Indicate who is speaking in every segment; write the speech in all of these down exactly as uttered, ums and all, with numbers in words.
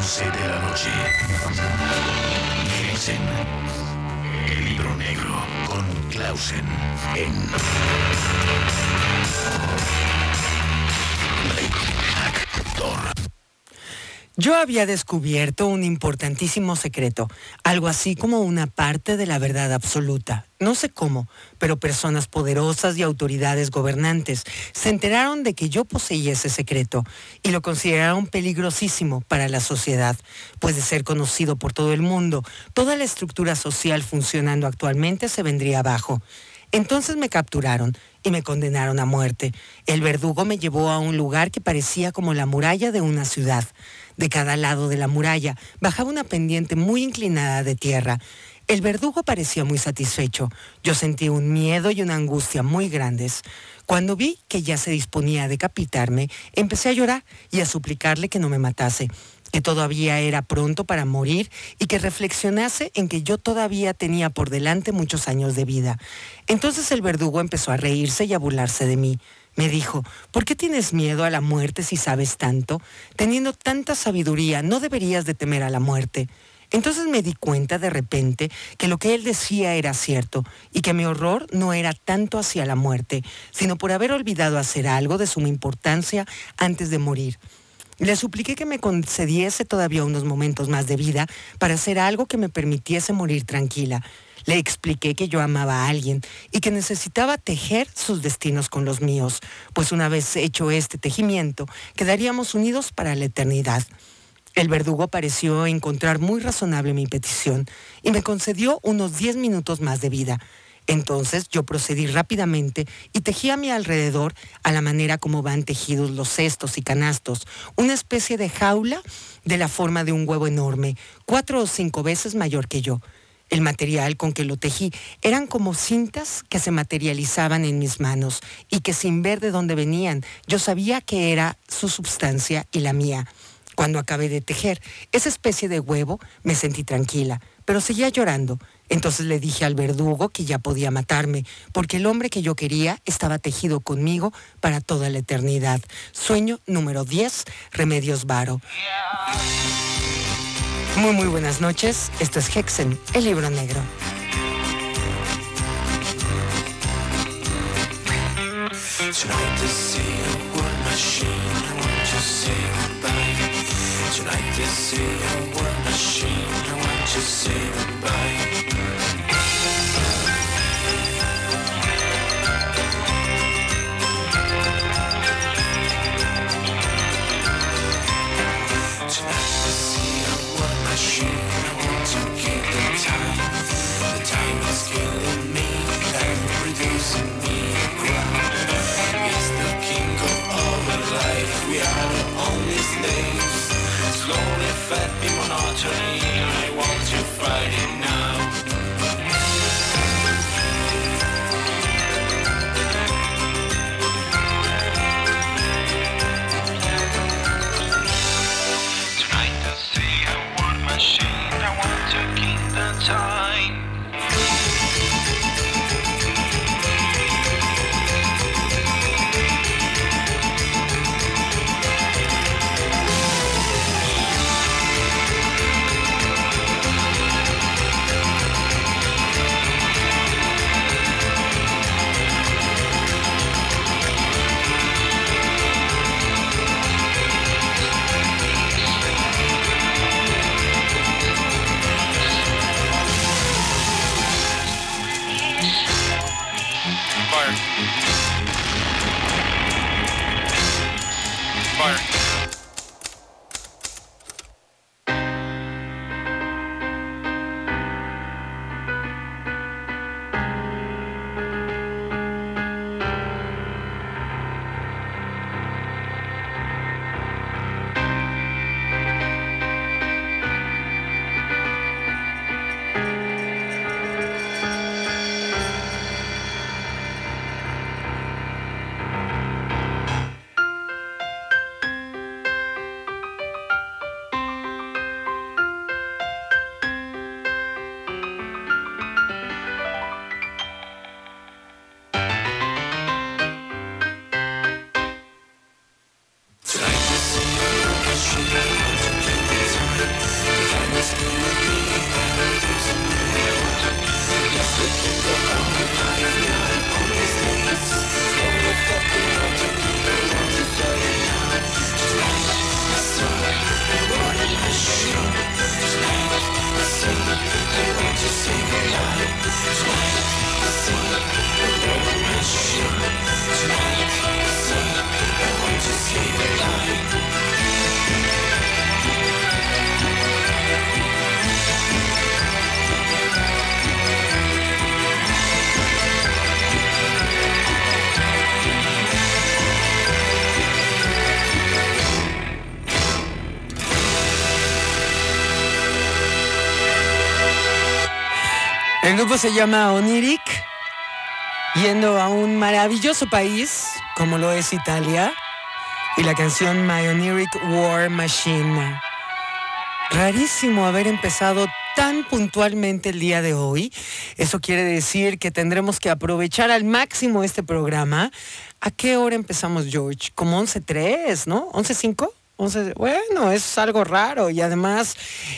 Speaker 1: once de la noche. Hexen, el libro negro con Clausen en Actor.
Speaker 2: Yo había descubierto un importantísimo secreto, algo así como una parte de la verdad absoluta. No sé cómo, pero personas poderosas y autoridades gobernantes se enteraron de que yo poseía ese secreto y lo consideraron peligrosísimo para la sociedad, pues de ser conocido por todo el mundo, toda la estructura social funcionando actualmente se vendría abajo. Entonces me capturaron y me condenaron a muerte. El verdugo me llevó a un lugar que parecía como la muralla de una ciudad. De cada lado de la muralla bajaba una pendiente muy inclinada de tierra. El verdugo parecía muy satisfecho. Yo sentí un miedo y una angustia muy grandes. Cuando vi que ya se disponía a decapitarme, empecé a llorar y a suplicarle que no me matase, que todavía era pronto para morir y que reflexionase en que yo todavía tenía por delante muchos años de vida. Entonces el verdugo empezó a reírse y a burlarse de mí. Me dijo, ¿por qué tienes miedo a la muerte si sabes tanto? Teniendo tanta sabiduría, no deberías de temer a la muerte. Entonces me di cuenta de repente que lo que él decía era cierto y que mi horror no era tanto hacia la muerte, sino por haber olvidado hacer algo de suma importancia antes de morir. Le supliqué que me concediese todavía unos momentos más de vida para hacer algo que me permitiese morir tranquila. Le expliqué que yo amaba a alguien y que necesitaba tejer sus destinos con los míos, pues una vez hecho este tejimiento, quedaríamos unidos para la eternidad. El verdugo pareció encontrar muy razonable mi petición y me concedió unos diez minutos más de vida. Entonces yo procedí rápidamente y tejí a mi alrededor, a la manera como van tejidos los cestos y canastos, una especie de jaula de la forma de un huevo enorme, cuatro o cinco veces mayor que yo. El material con que lo tejí eran como cintas que se materializaban en mis manos y que sin ver de dónde venían, yo sabía que era su substancia y la mía. Cuando acabé de tejer esa especie de huevo, me sentí tranquila, pero seguía llorando. Entonces le dije al verdugo que ya podía matarme, porque el hombre que yo quería estaba tejido conmigo para toda la eternidad. Sueño número diez, Remedios Varo. Muy, muy buenas noches. Esto es Hexen, el libro negro.
Speaker 3: Tonight to see a word machine, I want to say goodbye. Tonight to see a word machine, I want to say goodbye. Tonight to see a word machine, I want to keep the time. The time is killing me and reducing me to ground. It's the king of our life, we are the only slaves. Slowly fed in monotony, I want to fight it now. Tonight to see a war machine, I want to keep the time.
Speaker 2: El grupo se llama Oniric, yendo a un maravilloso país como lo es Italia, y la canción My Oniric War Machine. Rarísimo haber empezado tan puntualmente el día de hoy. Eso quiere decir que tendremos que aprovechar al máximo este programa. ¿A qué hora empezamos, George? Como once tres, ¿no? ¿once cinco? once, bueno, es algo raro y además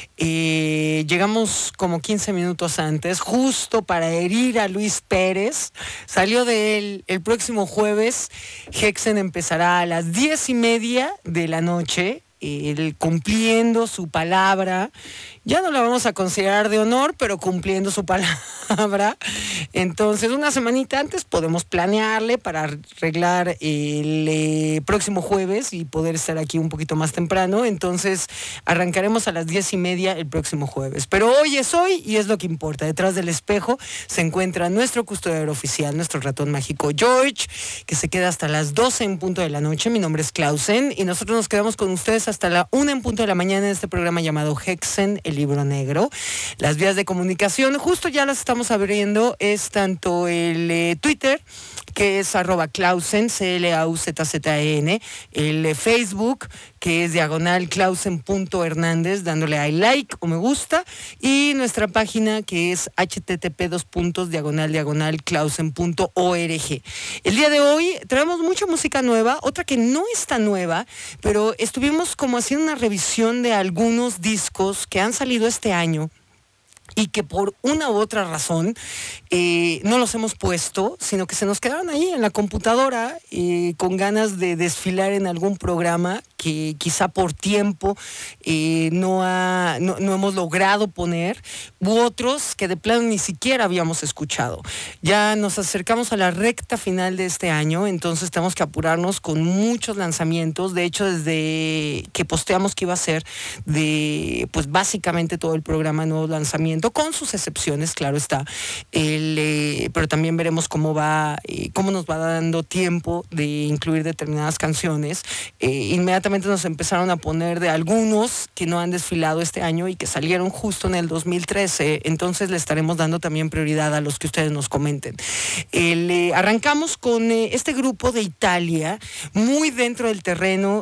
Speaker 2: eh, llegamos como quince minutos antes, justo para herir a Luis Pérez. Salió de él el próximo jueves. Hexen empezará a las diez y media de la noche, él cumpliendo su palabra. Ya no la vamos a considerar de honor, pero cumpliendo su palabra. Entonces, una semanita antes podemos planearle para arreglar el eh, próximo jueves y poder estar aquí un poquito más temprano. Entonces, arrancaremos a las diez y media el próximo jueves. Pero hoy es hoy y es lo que importa. Detrás del espejo se encuentra nuestro custodiador oficial, nuestro ratón mágico George, que se queda hasta las doce en punto de la noche. Mi nombre es Clausen y nosotros nos quedamos con ustedes hasta la una en punto de la mañana en este programa llamado Hexen, el libro negro. Las vías de comunicación, justo ya las estamos abriendo, es tanto el eh, Twitter, que es arroba Clausen, C L A U Z Z E N, el eh, Facebook, que es diagonal clausen.hernández, dándole a like o me gusta, y nuestra página, que es http dos puntos diagonal diagonal clausen.org. El día de hoy traemos mucha música nueva, otra que no está nueva, pero estuvimos como haciendo una revisión de algunos discos que han salido este año y que por una u otra razón eh, no los hemos puesto, sino que se nos quedaron ahí en la computadora eh, con ganas de desfilar en algún programa que quizá por tiempo eh, no, ha, no, no hemos logrado poner, u otros que de plano ni siquiera habíamos escuchado. Ya nos acercamos a la recta final de este año, entonces tenemos que apurarnos con muchos lanzamientos. De hecho, desde que posteamos que iba a ser de, pues básicamente todo el programa de nuevo lanzamiento, con sus excepciones, claro está, el, eh, pero también veremos cómo va, eh, cómo nos va dando tiempo de incluir determinadas canciones. Eh, inmediatamente nos empezaron a poner de algunos que no han desfilado este año y que salieron justo en el dos mil trece, entonces le estaremos dando también prioridad a los que ustedes nos comenten. El, eh, arrancamos con eh, este grupo de Italia, muy dentro del terreno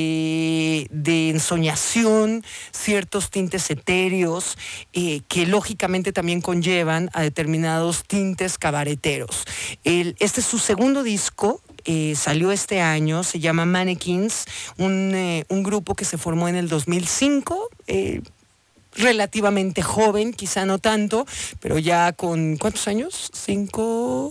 Speaker 2: de, de ensoñación, ciertos tintes etéreos, eh, que lógicamente también conllevan a determinados tintes cabareteros. El, este es su segundo disco. Eh, salió este año, se llama Mannequins, un, eh, un grupo que se formó en el dos mil cinco, eh, relativamente joven, quizá no tanto, pero ya con, ¿cuántos años? Cinco...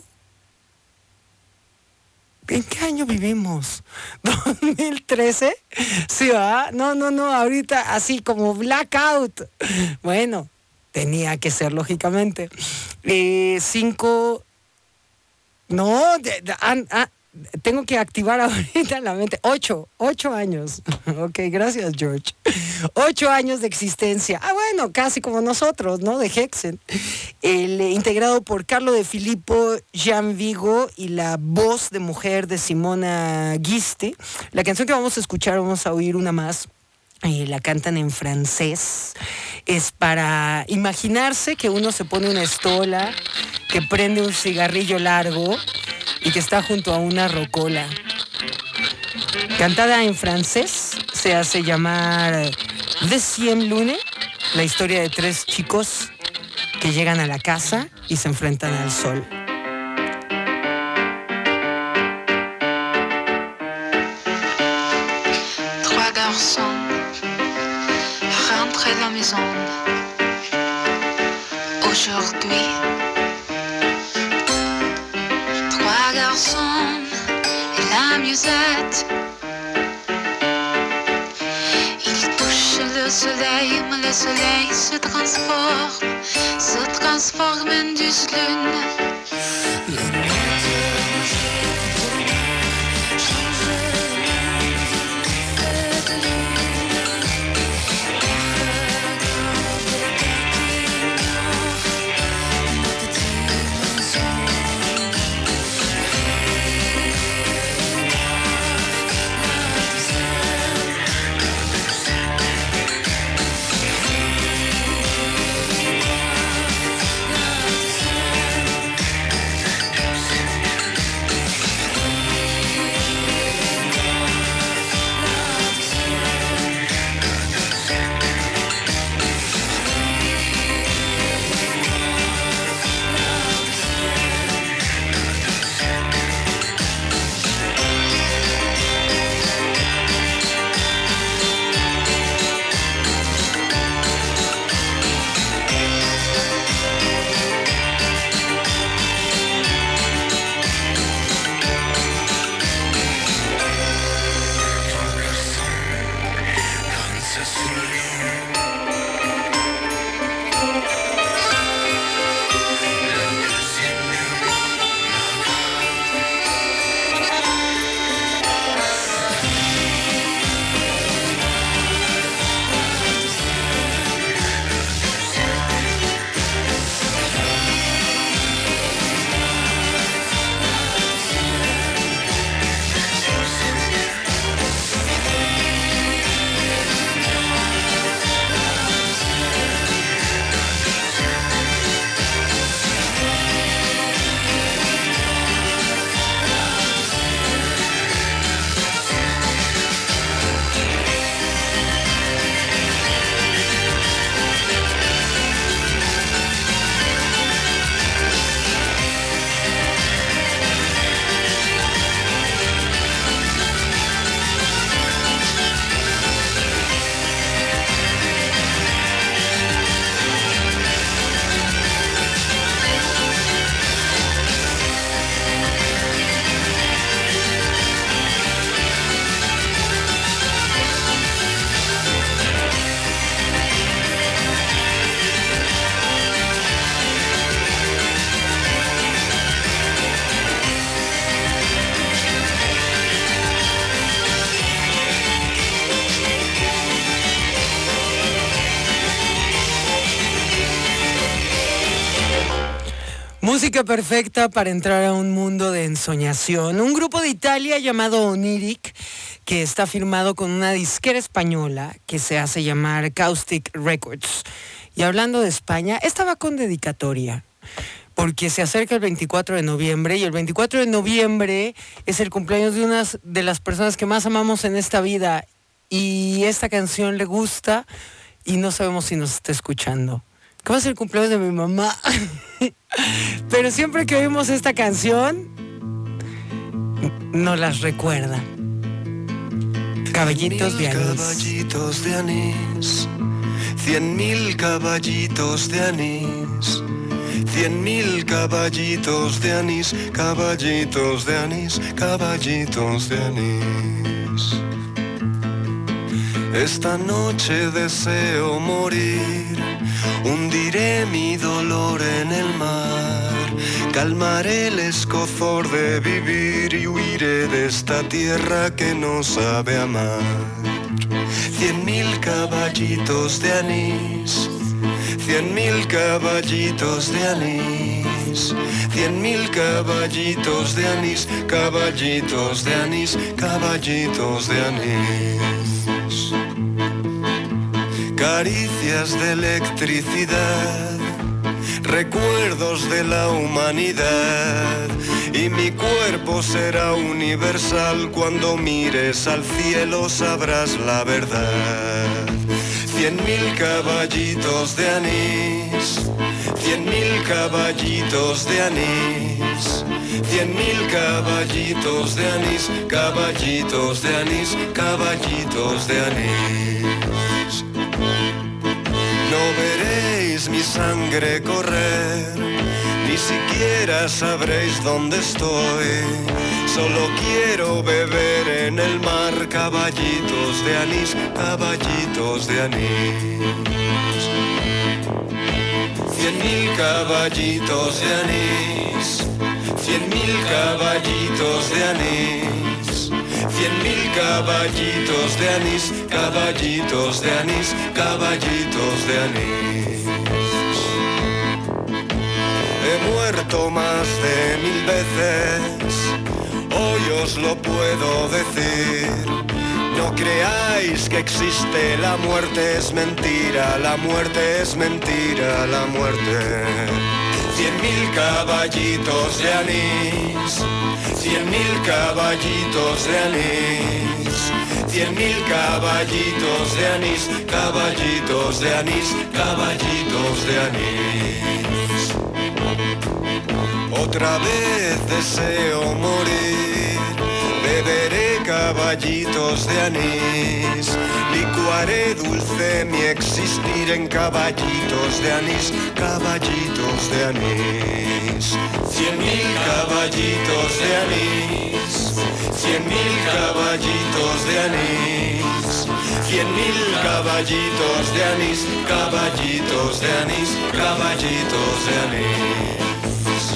Speaker 2: ¿En qué año vivimos? ¿dos mil trece? Sí, ¿verdad? No, no, no, ahorita así como blackout. Bueno, tenía que ser, lógicamente. Eh, cinco... No, de, de, ah, ah, tengo que activar ahorita la mente. Ocho, ocho años. Ok, gracias, George. Ocho años de existencia. Ah, bueno, casi como nosotros, ¿no? De Hexen. El, eh, integrado por Carlo De Filippo, Jean Vigo y la voz de mujer de Simona Gisti. La canción que vamos a escuchar, vamos a oír una más. Eh, la cantan en francés. Es para imaginarse que uno se pone una estola, que prende un cigarrillo largo y que está junto a una rocola. Cantada en francés, se hace llamar Deuxième Lune, la historia de tres chicos que llegan a la casa y se enfrentan al sol.
Speaker 4: Trois garçons rentrent à la maison aujourd'hui. Trois garçons et la musette. Ils touchent le soleil, mais le soleil se transforme, se transforme en douce lune.
Speaker 2: Música perfecta para entrar a un mundo de ensoñación. Un grupo de Italia llamado Oniric, que está firmado con una disquera española que se hace llamar Caustic Records. Y hablando de España, esta va con dedicatoria, porque se acerca el veinticuatro de noviembre, y el veinticuatro de noviembre es el cumpleaños de una de las personas que más amamos en esta vida, y esta canción le gusta y no sabemos si nos está escuchando. ¿Qué va a ser el cumpleaños de mi mamá? Pero siempre que oímos esta canción, nos las recuerda. Caballitos de anís.
Speaker 3: Caballitos de anís, cien mil caballitos de anís, cien mil caballitos de anís, caballitos de anís, caballitos de anís. Esta noche deseo morir, hundiré mi dolor en el mar, calmaré el escozor de vivir y huiré de esta tierra que no sabe amar. Cien mil caballitos de anís, cien mil caballitos de anís, cien mil caballitos de anís, caballitos de anís, caballitos de anís. Caricias de electricidad, recuerdos de la humanidad, y mi cuerpo será universal. Cuando mires al cielo sabrás la verdad. Cien mil caballitos de anís, cien mil caballitos de anís, cien mil caballitos de anís, caballitos de anís, caballitos de anís. No veréis mi sangre correr, ni siquiera sabréis dónde estoy. Solo quiero beber en el mar, caballitos de anís, caballitos de anís. Cien mil caballitos de anís, cien mil caballitos de anís, cien mil caballitos de anís, caballitos de anís, caballitos de anís. He muerto más de mil veces, hoy os lo puedo decir. No creáis que existe la muerte, es mentira, la muerte es mentira, la muerte. Cien mil caballitos de anís, cien mil caballitos de anís, cien mil caballitos de anís, caballitos de anís, caballitos de anís. Otra vez deseo morir, beberé caballitos de anís, licuaré dulce mi existir en caballitos de anís, caballitos de anís. Cien mil caballitos de anís, cien mil caballitos de anís, Cien mil caballitos de anís, caballitos de anís, caballitos de anís.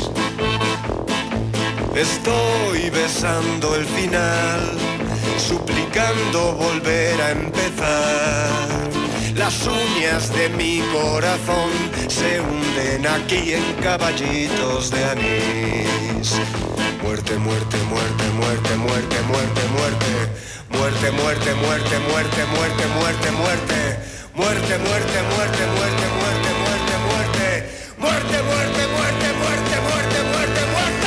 Speaker 3: Estoy besando el final, suplicando volver a empezar. Las uñas de mi corazón se hunden aquí en caballitos de anís. Muerte, muerte, muerte, muerte, muerte, muerte, muerte. Muerte, muerte, muerte, muerte, muerte, muerte, muerte. Muerte, muerte, muerte, muerte, muerte, muerte, muerte. Muerte, muerte, muerte, muerte, muerte, muerte, muerte.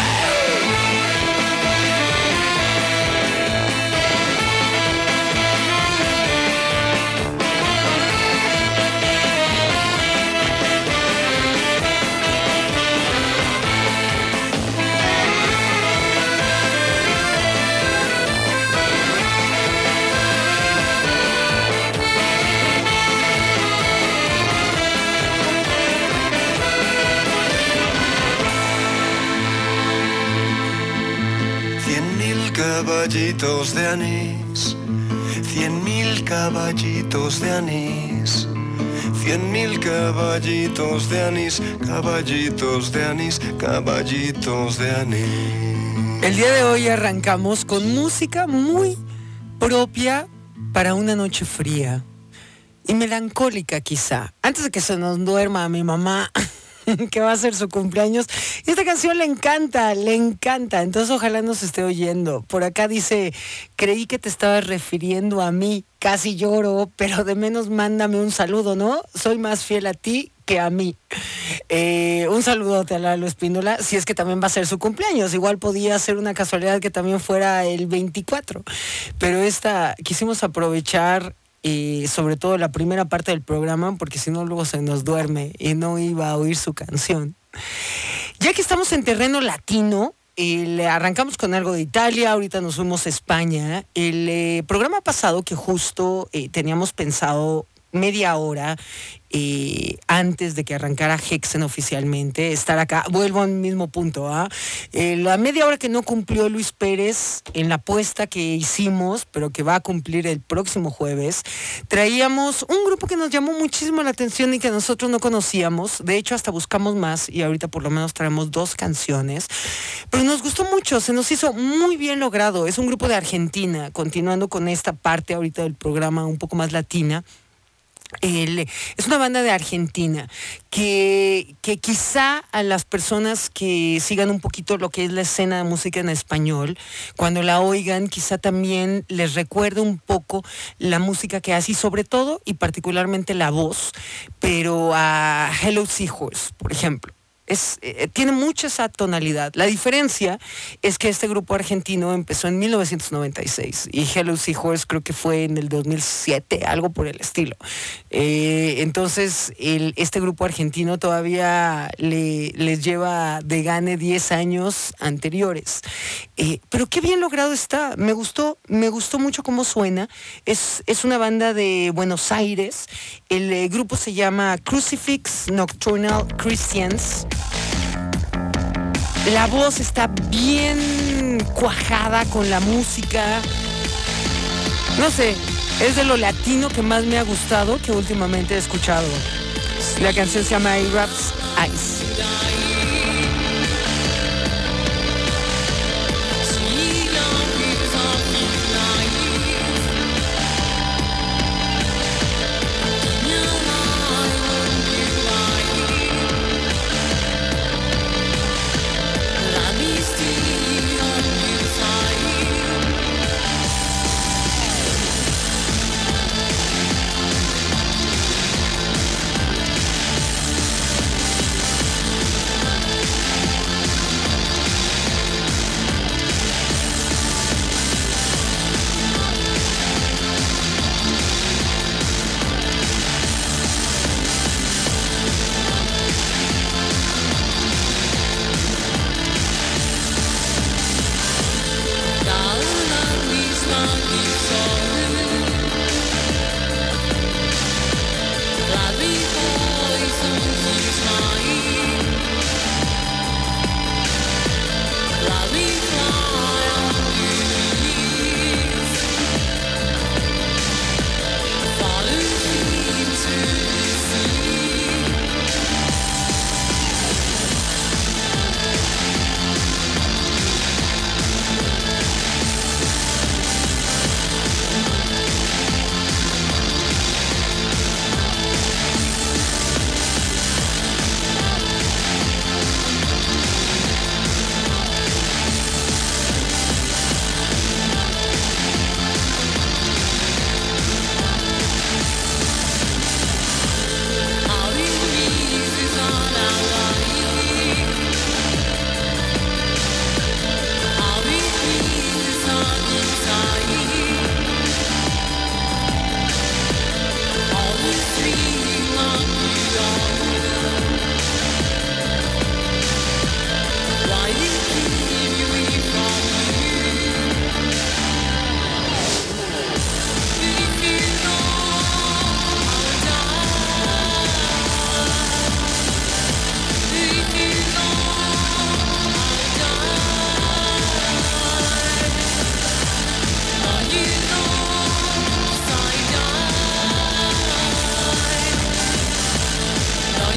Speaker 3: Caballitos de anís, cien mil caballitos de anís, cien mil caballitos de anís, caballitos de anís, caballitos de anís.
Speaker 2: El día de hoy arrancamos con música muy propia para una noche fría y melancólica quizá. Antes de que se nos duerma mi mamá, que va a ser su cumpleaños. Y esta canción le encanta, le encanta. Entonces ojalá nos esté oyendo. Por acá dice, creí que te estabas refiriendo a mí. Casi lloro, pero de menos mándame un saludo, ¿no? Soy más fiel a ti que a mí. Eh, un saludote a Lalo Espíndola, si es que también va a ser su cumpleaños. Igual podía ser una casualidad que también fuera el veinticuatro. Pero esta, quisimos aprovechar y sobre todo la primera parte del programa, porque si no luego se nos duerme y no iba a oír su canción. Ya que estamos en terreno latino, eh, le arrancamos con algo de Italia, ahorita nos fuimos a España. El eh, programa pasado que justo eh, teníamos pensado media hora eh, antes de que arrancara Hexen oficialmente, estar acá, vuelvo al mismo punto, ¿ah? Eh, la media hora que no cumplió Luis Pérez en la apuesta que hicimos, pero que va a cumplir el próximo jueves, traíamos un grupo que nos llamó muchísimo la atención y que nosotros no conocíamos, de hecho hasta buscamos más y ahorita por lo menos traemos dos canciones, pero nos gustó mucho, se nos hizo muy bien logrado, es un grupo de Argentina, continuando con esta parte ahorita del programa un poco más latina. El, es una banda de Argentina que, que quizá a las personas que sigan un poquito lo que es la escena de música en español, cuando la oigan quizá también les recuerde un poco la música que hace y sobre todo y particularmente la voz, pero a Hello Seahorse, por ejemplo. Es, eh, tiene mucha esa tonalidad. La diferencia es que este grupo argentino empezó en mil novecientos noventa y seis y Hello Seahorse creo que fue en el dos mil siete, algo por el estilo. Eh, entonces, el, este grupo argentino todavía le, les lleva de gane diez años anteriores. Eh, pero qué bien logrado está. Me gustó, me gustó mucho cómo suena. Es, es una banda de Buenos Aires. El eh, grupo se llama Crucifix Nocturnal Christians. La voz está bien cuajada con la música. No sé, es de lo latino que más me ha gustado que últimamente he escuchado. La canción se llama Arabs Eyes.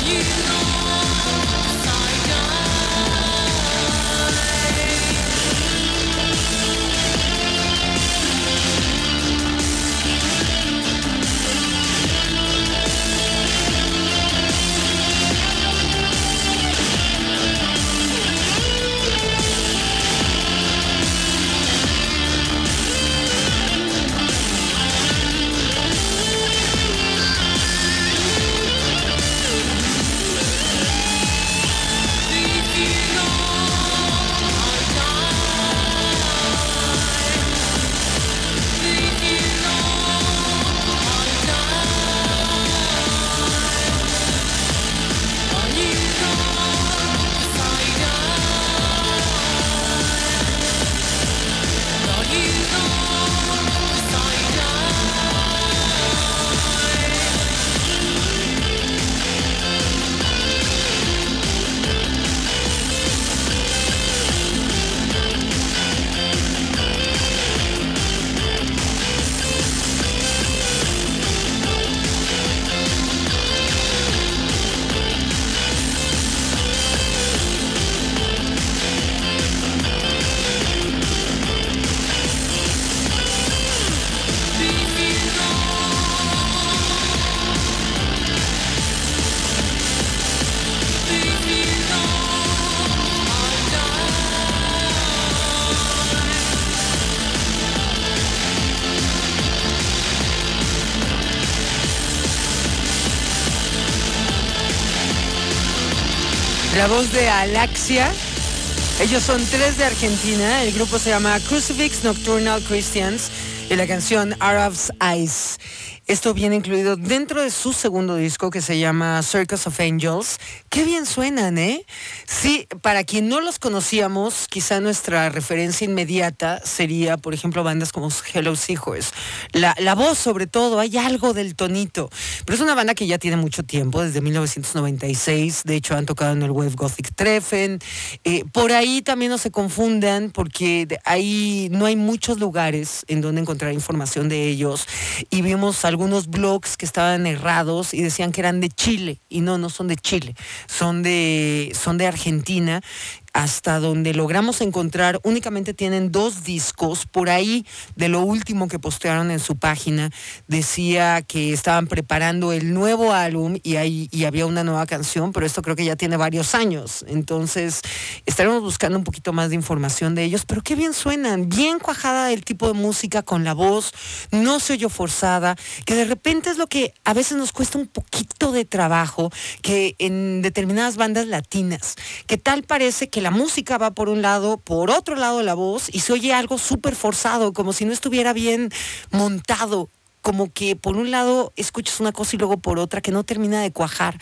Speaker 2: La voz de Alaxia. Ellos son tres de Argentina. El grupo se llama Crucifix Nocturnal Christians y la canción Arab's Eyes. Esto viene incluido dentro de su segundo disco que se llama Circus of Angels. Qué bien suenan, ¿eh? Sí, para quien no los conocíamos, quizá nuestra referencia inmediata sería, por ejemplo, bandas como Hello Seahorse. La, la voz, sobre todo, hay algo del tonito. Pero es una banda que ya tiene mucho tiempo, desde mil novecientos noventa y seis. De hecho, han tocado en el Wave Gothic Treffen. Eh, por ahí también no se confundan, porque de ahí no hay muchos lugares en donde encontrar información de ellos. Y vimos algunos blogs que estaban errados y decían que eran de Chile, y no, no son de Chile, son de, son de Argentina. Hasta donde logramos encontrar, únicamente tienen dos discos. Por ahí, de lo último que postearon en su página, decía que estaban preparando el nuevo álbum y, hay, y había una nueva canción, pero esto creo que ya tiene varios años. Entonces, estaremos buscando un poquito más de información de ellos, pero qué bien suenan, bien cuajada el tipo de música con la voz, no se oyó forzada, que de repente es lo que a veces nos cuesta un poquito de trabajo, que en determinadas bandas latinas, que tal parece que la música va por un lado, por otro lado la voz, y se oye algo súper forzado, como si no estuviera bien montado, como que por un lado escuchas una cosa y luego por otra, que no termina de cuajar.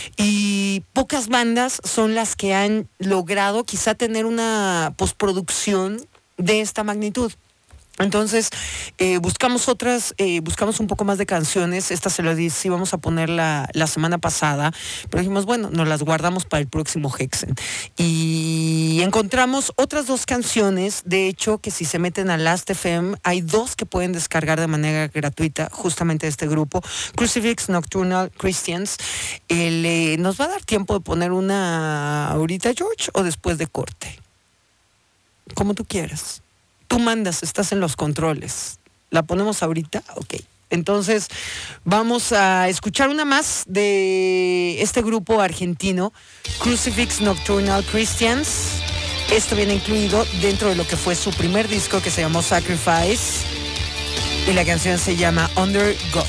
Speaker 2: Y pocas bandas son las que han logrado quizá tener una postproducción de esta magnitud. Entonces, eh, buscamos otras, eh, buscamos un poco más de canciones. Esta se lo dije, íbamos a poner la, la semana pasada, pero dijimos, bueno, nos las guardamos para el próximo Hexen. Y encontramos otras dos canciones, de hecho, que si se meten a Last F M, hay dos que pueden descargar de manera gratuita, justamente de este grupo, Crucifix Nocturnal Christians. El, eh, ¿Nos va a dar tiempo de poner una ahorita, George, o después de corte? Como tú quieras. Tú mandas, estás en los controles. ¿La ponemos ahorita? Ok. Entonces, vamos a escuchar una más de este grupo argentino, Crucifix Nocturnal Christians. Esto viene incluido dentro de lo que fue su primer disco, que se llamó Sacrifice. Y la canción se llama Under God.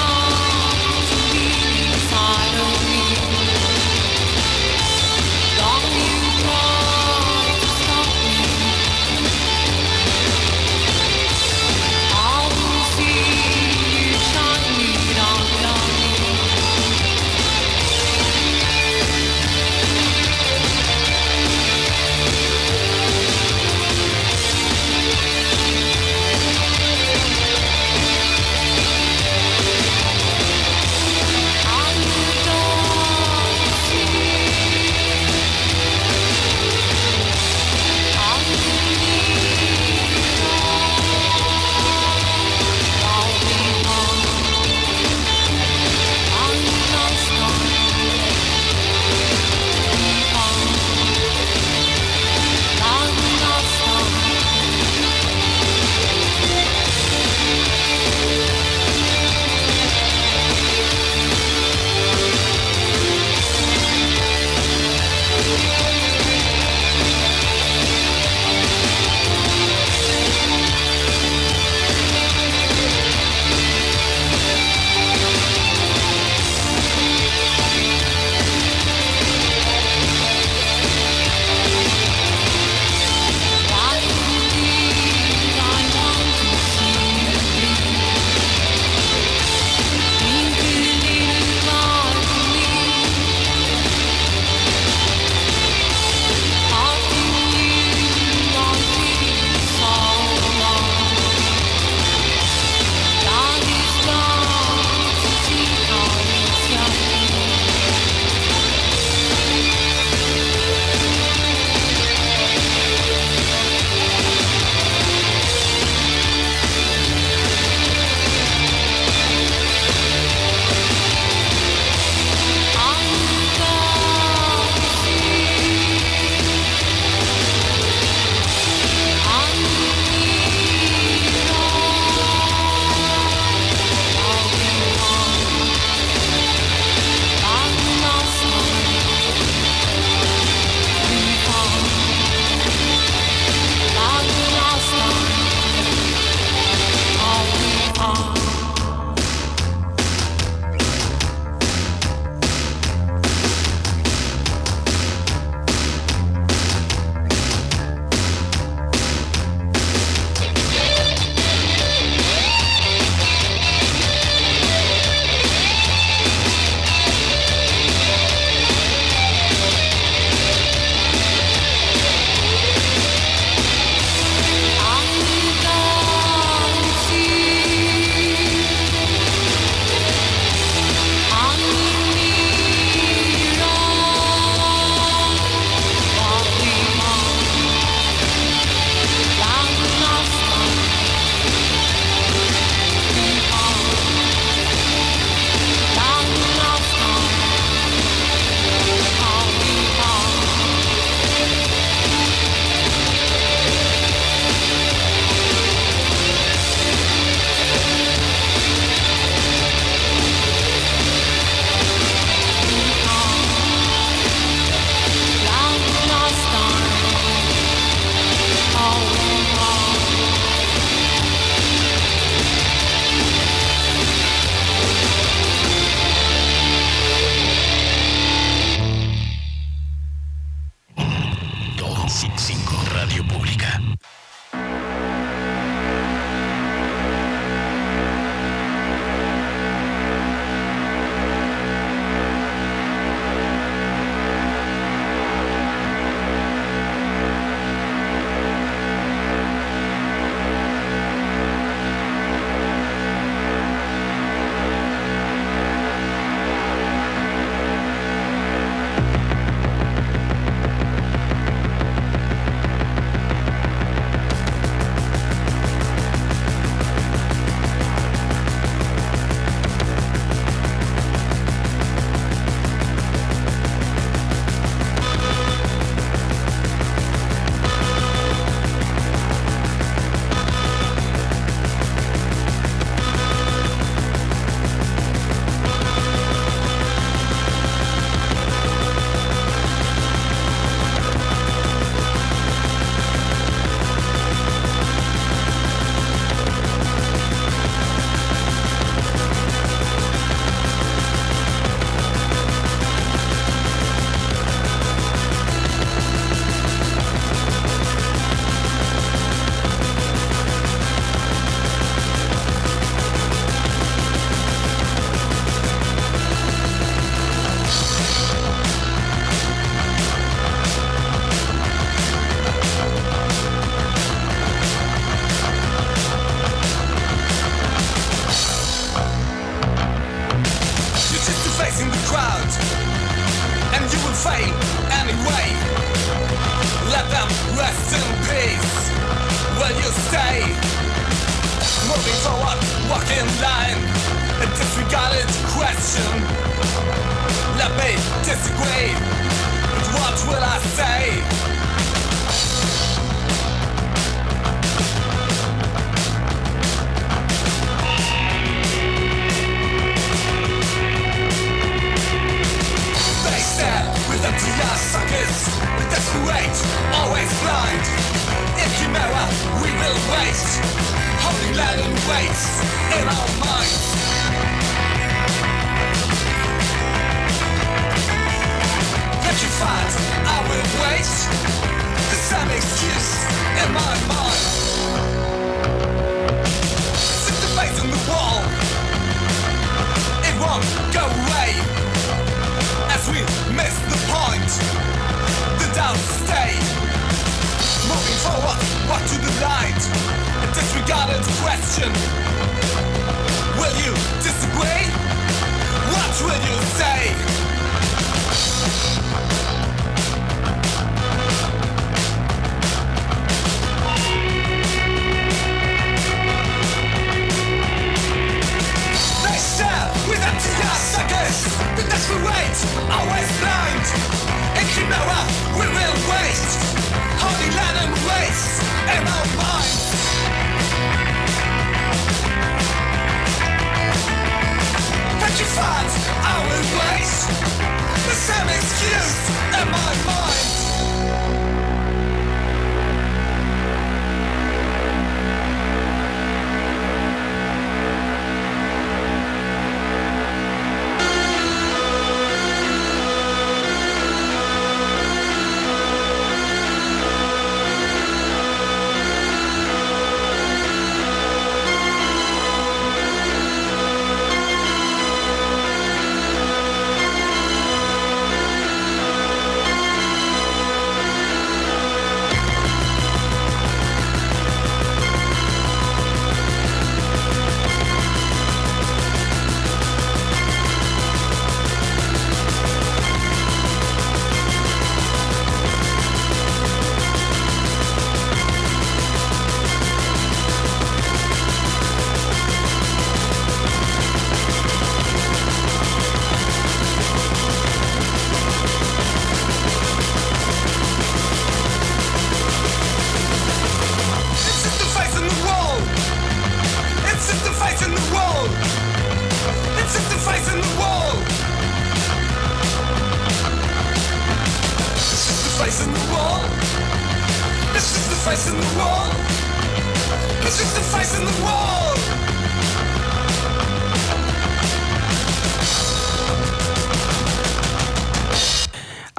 Speaker 5: God
Speaker 1: cinco, Radio Pública.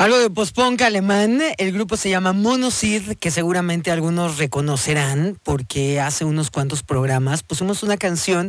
Speaker 2: Algo de post-punk alemán, el grupo se llama Monosid, que seguramente algunos reconocerán porque hace unos cuantos programas pusimos una canción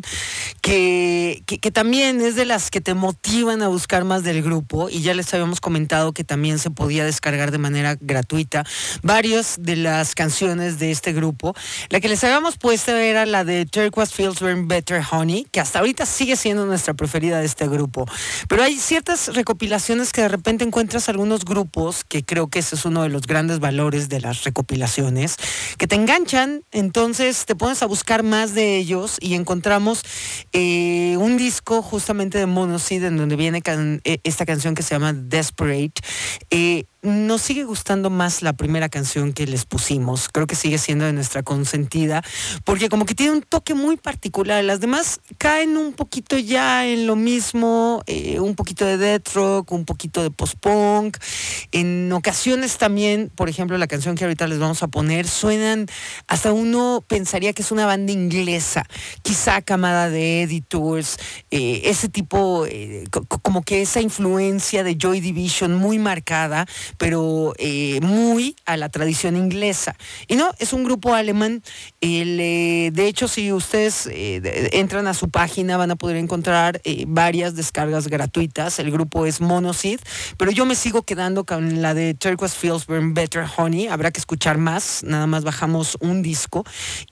Speaker 2: que, que, que también es de las que te motivan a buscar más del grupo, y ya les habíamos comentado que también se podía descargar de manera gratuita varias de las canciones de este grupo. La que les habíamos puesto era la de Turquoise Fields Burn Better Honey, que hasta ahorita sigue siendo nuestra preferida de este grupo, pero hay ciertas recopilaciones que de repente encuentras algunos grupos, que creo que ese es uno de los grandes valores de las recopilaciones, que te enganchan, entonces te pones a buscar más de ellos y encontramos eh, un disco justamente de Monosid en donde viene can- esta canción que se llama Desperate. Eh, nos sigue gustando más la primera canción que les pusimos, creo que sigue siendo de nuestra consentida, porque como que tiene un toque muy particular. Las demás caen un poquito ya en lo mismo, eh, un poquito de death rock, un poquito de post-punk. En ocasiones también, por ejemplo, la canción que ahorita les vamos a poner, suenan, hasta uno pensaría que es una banda inglesa, quizá camada de Editors, eh, ese tipo, eh, co- como que esa influencia de Joy Division muy marcada, pero eh, muy a la tradición inglesa. Y no, es un grupo alemán. El, eh, de hecho, si ustedes eh, de, entran a su página, van a poder encontrar eh, varias descargas gratuitas. El grupo es Monosid, pero yo me sigo quedando con la de Turquoise Fields Burn Better Honey. Habrá que escuchar más, nada más bajamos un disco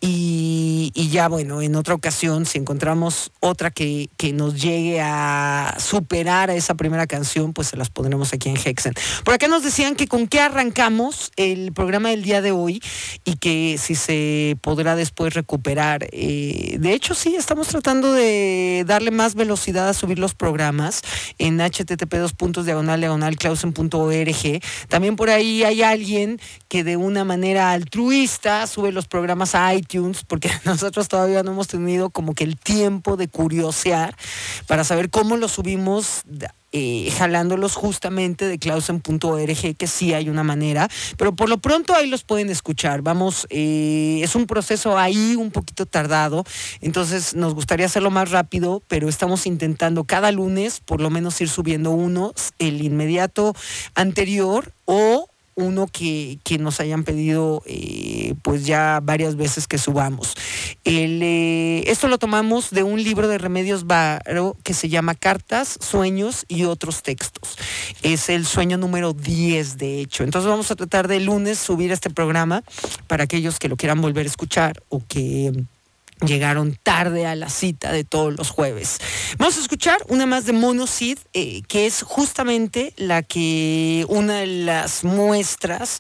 Speaker 2: y, y ya, bueno, en otra ocasión, si encontramos otra que, que nos llegue a superar a esa primera canción, pues se las pondremos aquí en Hexen. Por acá nos decían que con qué arrancamos el programa del día de hoy y que si se podrá después recuperar. Eh, de hecho, sí, estamos tratando de darle más velocidad a subir los programas en h t t p dos puntos diagonal diagonal clausen punto org. También por ahí hay alguien que de una manera altruista sube los programas a iTunes, porque nosotros todavía no hemos tenido como que el tiempo de curiosear para saber cómo los subimos, Eh, jalándolos justamente de clausen punto org, que sí hay una manera, pero por lo pronto ahí los pueden escuchar. Vamos, eh, es un proceso ahí un poquito tardado, entonces nos gustaría hacerlo más rápido, pero estamos intentando cada lunes por lo menos ir subiendo uno, el inmediato anterior o uno que, que nos hayan pedido eh, pues ya varias veces que subamos. El, eh, esto lo tomamos de un libro de Remedios Varo que se llama Cartas, Sueños y otros textos. Es el sueño número diez, de hecho. Entonces vamos a tratar de lunes subir este programa para aquellos que lo quieran volver a escuchar o que llegaron tarde a la cita de todos los jueves. Vamos a escuchar una más de Monosid, eh, que es justamente la que, una de las muestras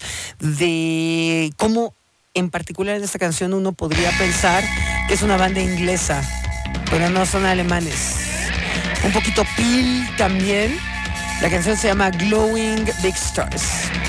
Speaker 2: de cómo, en particular en esta canción, uno podría pensar que es una banda inglesa, pero no, son alemanes. Un poquito Peel también. La canción se llama Glowing Big Stars.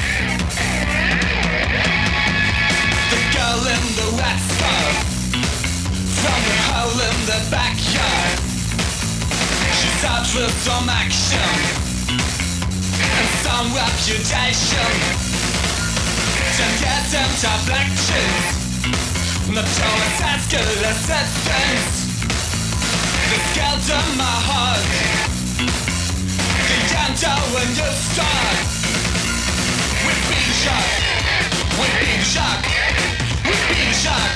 Speaker 3: The girl in the red scarf from the hole in the backyard. She's out for some action and some reputation. To get into black jeans, notorious escalated things. The scaled in my heart, the enter when you start. We've been shocked, we've been shocked, we've been shocked.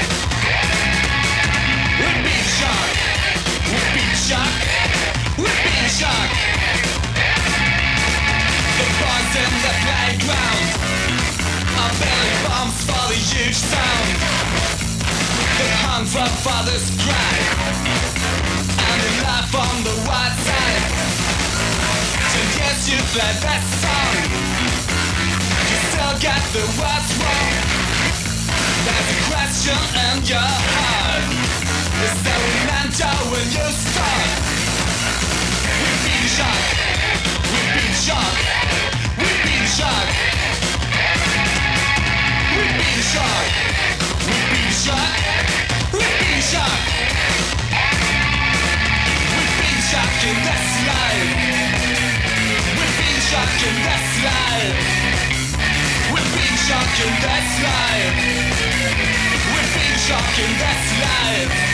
Speaker 3: We've been shocked, we've been shocked, we've been shocked. The boys in the playground are belly bombs for the huge sound. They hunt for father's cry and they laugh on the white side. So yes, you play that song, you still get the words wrong. There's a question in your heart. Is there an answer when you start? We've been shocked, we've been shocked, we've been shocked. We've been shocked, we've been shocked, we've been shocked. We've been shocked in this life. We've been shocked in this life. We've been shocked in this life. We've been shocked in this life.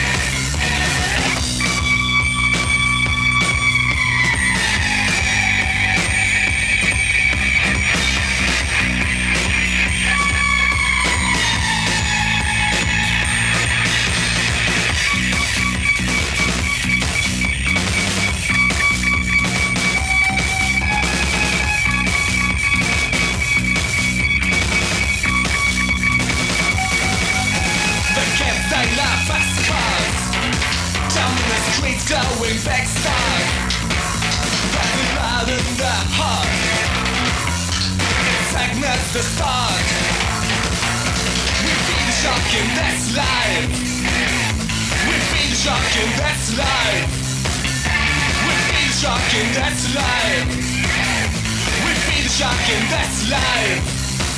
Speaker 3: glowing back star, burning out in the heart. Signals the start. We feel shocking, that's life. We feel shocking, that's life. We feel shocking, that's life. We feel shocking, that's life.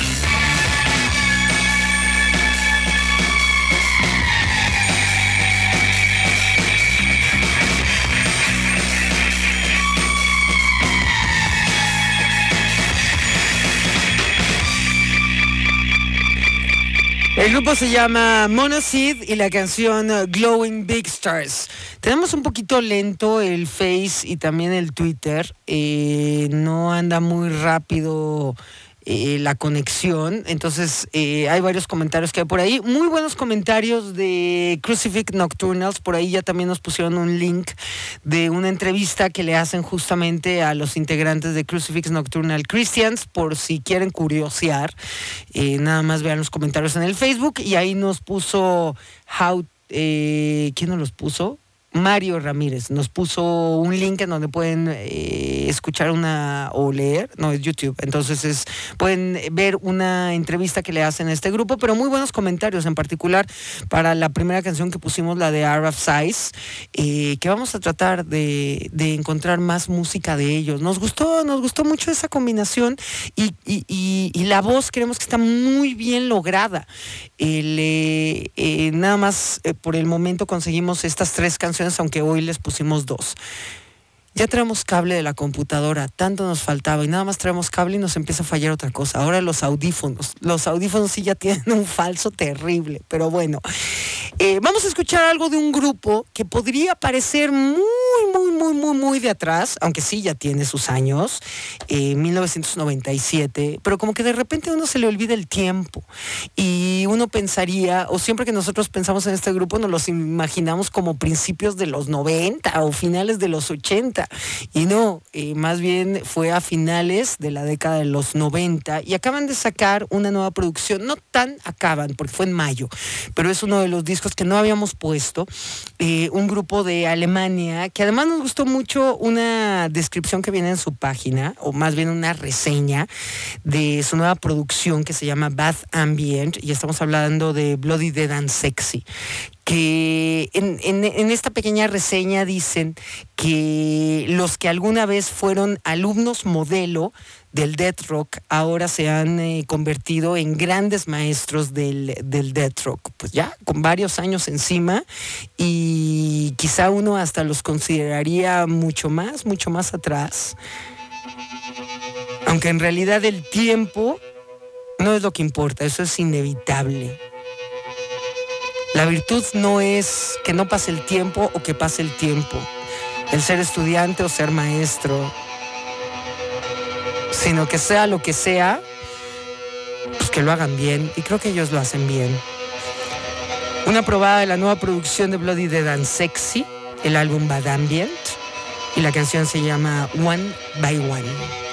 Speaker 2: El grupo se llama Monoseed y la canción uh, Glowing Big Stars. Tenemos un poquito lento el Face y también el Twitter. Eh, no anda muy rápido eh, la conexión. Entonces eh, hay varios comentarios que hay por ahí. Muy buenos comentarios de Crucifix Nocturnals. Por ahí ya también nos pusieron un link de una entrevista que le hacen justamente a los integrantes de Crucifix Nocturnal Christians, por si quieren curiosear. Eh, nada más vean los comentarios en el Facebook y ahí nos puso how, eh, ¿quién nos los puso? Mario Ramírez nos puso un link en donde pueden eh, escuchar una o leer, no es YouTube, entonces es, pueden ver una entrevista que le hacen a este grupo, pero muy buenos comentarios, en particular para la primera canción que pusimos, la de Arab Size, eh, que vamos a tratar de, de encontrar más música de ellos. Nos gustó, nos gustó mucho esa combinación y, y, y, y la voz creemos que está muy bien lograda. El, eh, eh, nada más eh, por el momento conseguimos estas tres canciones, aunque hoy les pusimos dos. Ya traemos cable de la computadora, tanto nos faltaba y nada más traemos cable y nos empieza a fallar otra cosa. Ahora los audífonos, los audífonos sí ya tienen un falso terrible, pero bueno. Eh, vamos a escuchar algo de un grupo que podría parecer muy, muy, muy, muy, muy de atrás, aunque sí ya tiene sus años, eh, mil novecientos noventa y siete, pero como que de repente a uno se le olvida el tiempo y uno pensaría, o siempre que nosotros pensamos en este grupo nos los imaginamos como principios de los noventa o finales de los ochenta, y no, eh, más bien fue a finales de la década de los noventa y acaban de sacar una nueva producción, no tan acaban porque fue en mayo, pero es uno de los discos que no habíamos puesto, eh, un grupo de Alemania que además nos gustó mucho una descripción que viene en su página, o más bien una reseña de su nueva producción que se llama Bath Ambient, y estamos hablando de Bloody Dead and Sexy, que en, en, en esta pequeña reseña dicen que los que alguna vez fueron alumnos modelo del death rock ahora se han eh, convertido en grandes maestros del, del death rock, pues ya con varios años encima, y quizá uno hasta los consideraría mucho más, mucho más atrás, aunque en realidad el tiempo no es lo que importa, eso es inevitable. La virtud no es que no pase el tiempo o que pase el tiempo, el ser estudiante o ser maestro, sino que sea lo que sea, pues que lo hagan bien, y creo que ellos lo hacen bien. Una probada de la nueva producción de Bloody Dead and Sexy, el álbum Bad Ambient, y la canción se llama One by One.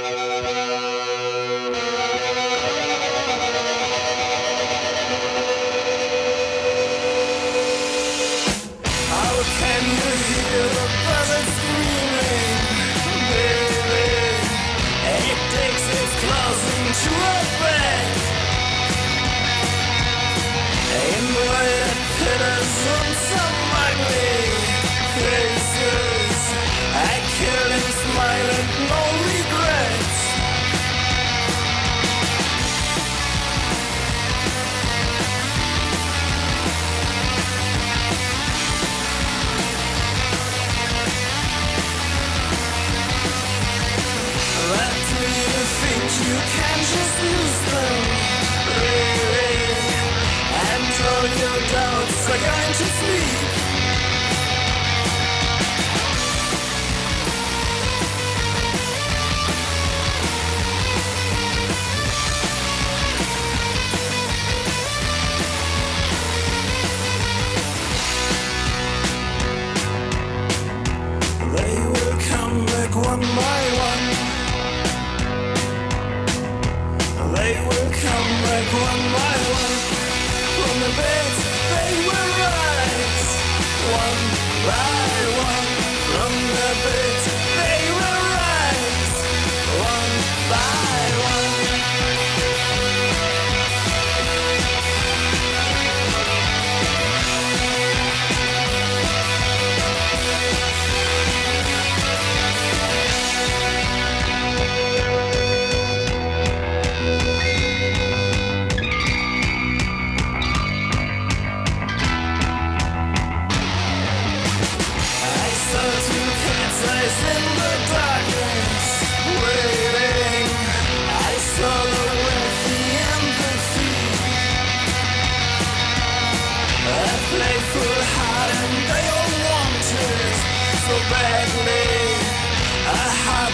Speaker 3: You can just lose them, really, and all your doubts are going to sleep. They will come back one by one. They will come back one by one. From the bed they will rise one by one.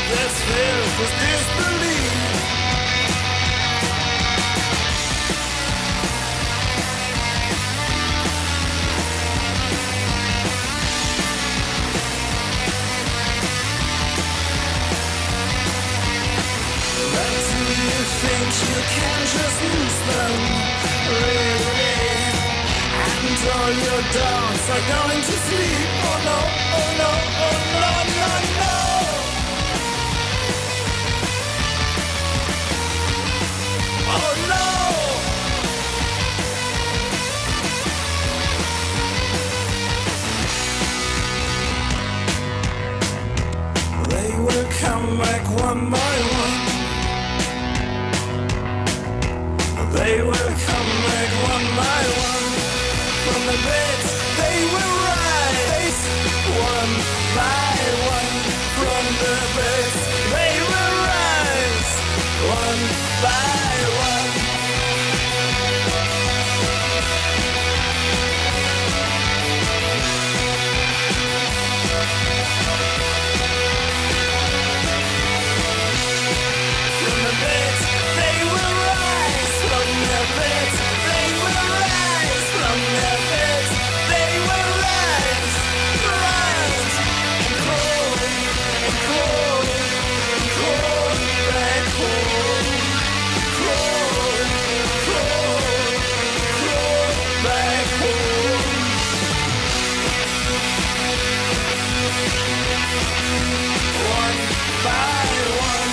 Speaker 3: that's filled with disbelief. But do you think you can just lose them, really? And all your dogs are going to sleep. Oh no, oh no, oh no, no, no. Oh no. They will come back one by one. They will come back one by one. From the beds they will rise, one by one. From the beds they will rise, one by one. From the beds they will rise, from the beds they will rise, from the beds they will rise, rise, and crawl, and crawl, and crawl back home, crawl, crawl, crawl back home. One by one,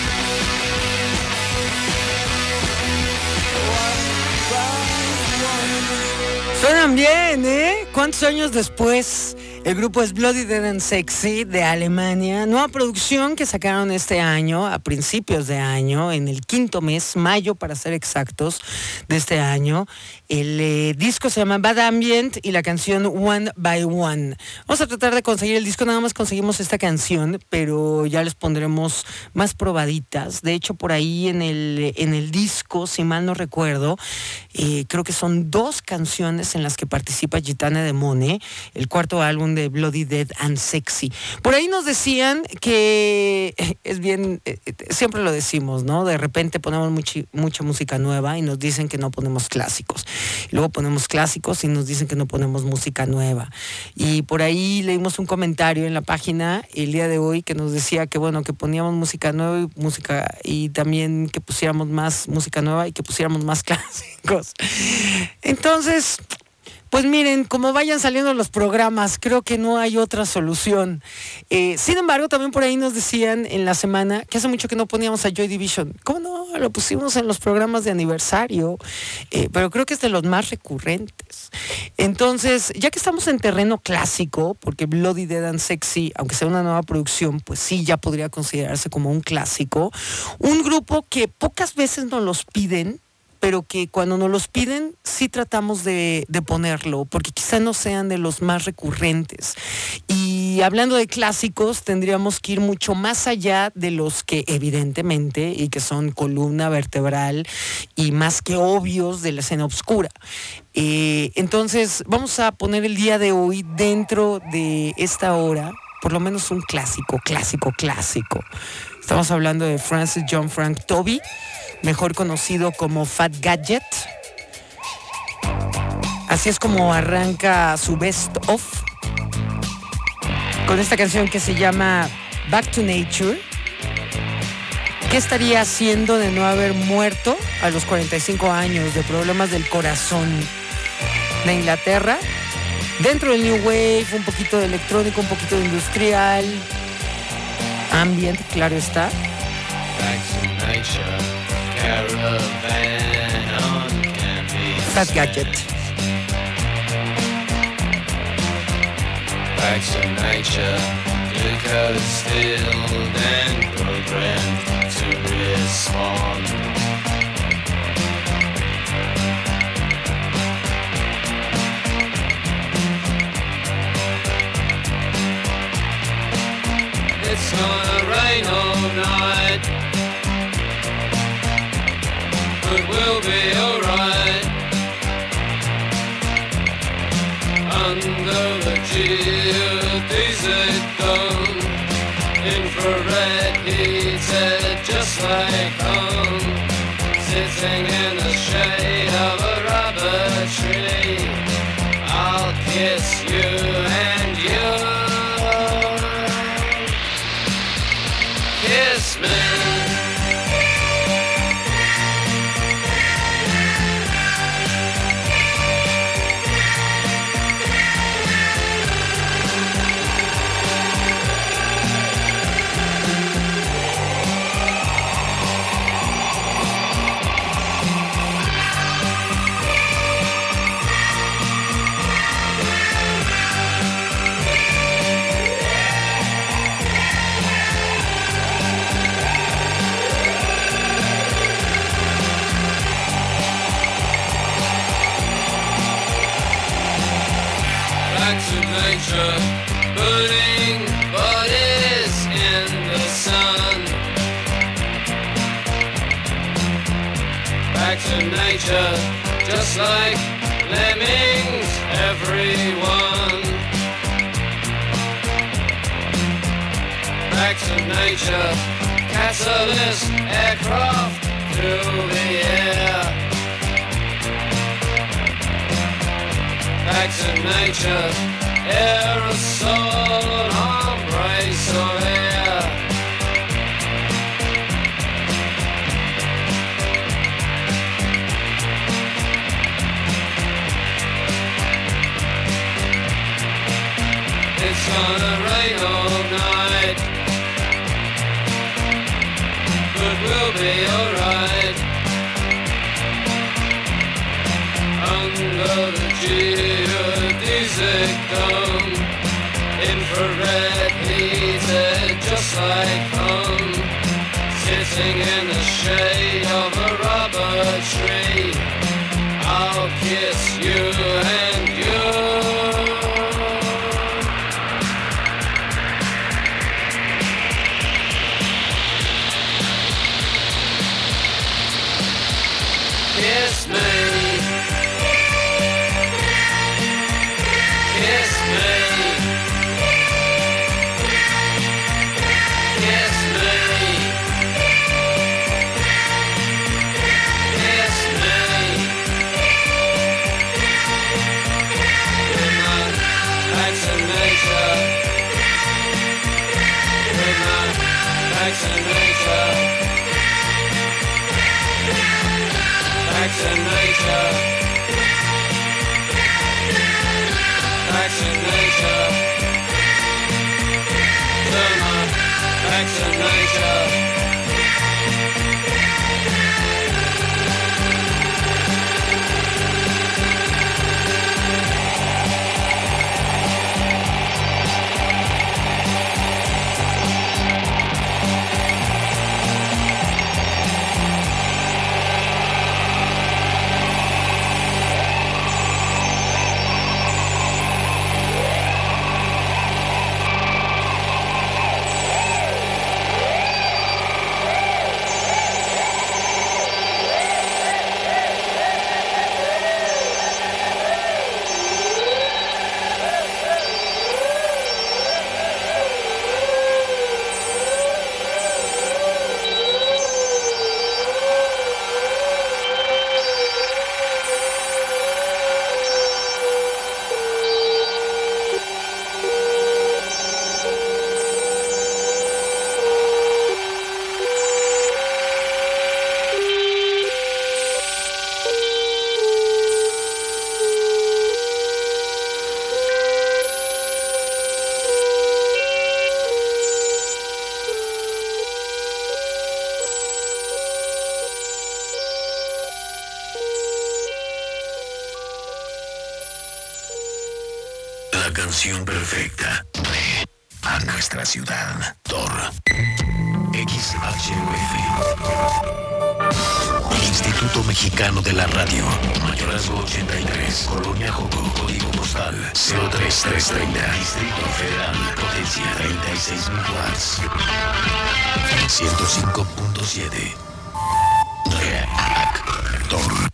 Speaker 3: one by one.
Speaker 2: Suenan bien, ¿eh? ¿Cuántos años después? El grupo es Bloody Dead and Sexy de Alemania, nueva producción que sacaron este año, a principios de año, en el quinto mes, mayo para ser exactos, de este año. El eh, disco se llama Bad Ambient y la canción One by One. Vamos a tratar de conseguir el disco, nada más conseguimos esta canción, pero ya les pondremos más probaditas. De hecho, por ahí en el, en el disco, si mal no recuerdo, eh, creo que son dos canciones en las que participa Gitana Demone, el cuarto álbum de Bloody Dead and Sexy. Por ahí nos decían que es bien, eh, siempre lo decimos, ¿no? De repente ponemos muchi, mucha música nueva y nos dicen que no ponemos clásicos. Y luego ponemos clásicos y nos dicen que no ponemos música nueva. Y por ahí leímos un comentario en la página el día de hoy que nos decía que, bueno, que poníamos música nueva y música y también que pusiéramos más música nueva y que pusiéramos más clásicos. Entonces, pues miren, como vayan saliendo los programas, creo que no hay otra solución. Eh, sin embargo, también por ahí nos decían en la semana que hace mucho que no poníamos a Joy Division. ¿Cómo no? Lo pusimos en los programas de aniversario, eh, pero creo que es de los más recurrentes. Entonces, ya que estamos en terreno clásico, porque Bloody Dead and Sexy, aunque sea una nueva producción, pues sí, ya podría considerarse como un clásico. Un grupo que pocas veces nos los piden, pero que cuando nos los piden sí tratamos de, de ponerlo, porque quizá no sean de los más recurrentes. Y hablando de clásicos, tendríamos que ir mucho más allá de los que evidentemente, y que son columna vertebral y más que obvios de la escena oscura. Eh, entonces vamos a poner el día de hoy dentro de esta hora, por lo menos un clásico, clásico, clásico. Estamos hablando de Francis John Frank Toby, mejor conocido como Fat Gadget. Así es como arranca su best of, con esta canción que se llama Back to Nature. ¿Qué estaría haciendo de no haber muerto a los cuarenta y cinco años de problemas del corazón de Inglaterra? Dentro del New Wave, un poquito de electrónico, un poquito de industrial, ambient, claro está. Fat Gadget.
Speaker 3: Back to nature, glucose stilled and programmed to respond. It's gonna rain all night, but we'll be alright. Under the geodesic dome, infrared kiss you and you kiss me. Nature, burning bodies in the sun. Back to nature, just like lemmings, everyone. Back to nature, catalyst aircraft through the air. Back to nature, aerosol embrace of air. It's gonna rain all night, but we'll be alright. Under the geodesic dome, infrared heated just like home, sitting in the shade of a rubber tree. I'll kiss you and you kiss me. Kiss me. Kiss me. Kiss me. With my back to nature. With my back to nature. Back to nature. Back to nature. Turn on. Back to nature.
Speaker 1: La canción perfecta a nuestra ciudad. Thor. X H U F. Instituto Mexicano de la Radio. Mayorazgo ochenta y tres. Colonia Joco. Código postal cero tres tres tres cero. Distrito Federal. Potencia treinta y seis mil watts. ciento cinco punto siete. Reactor.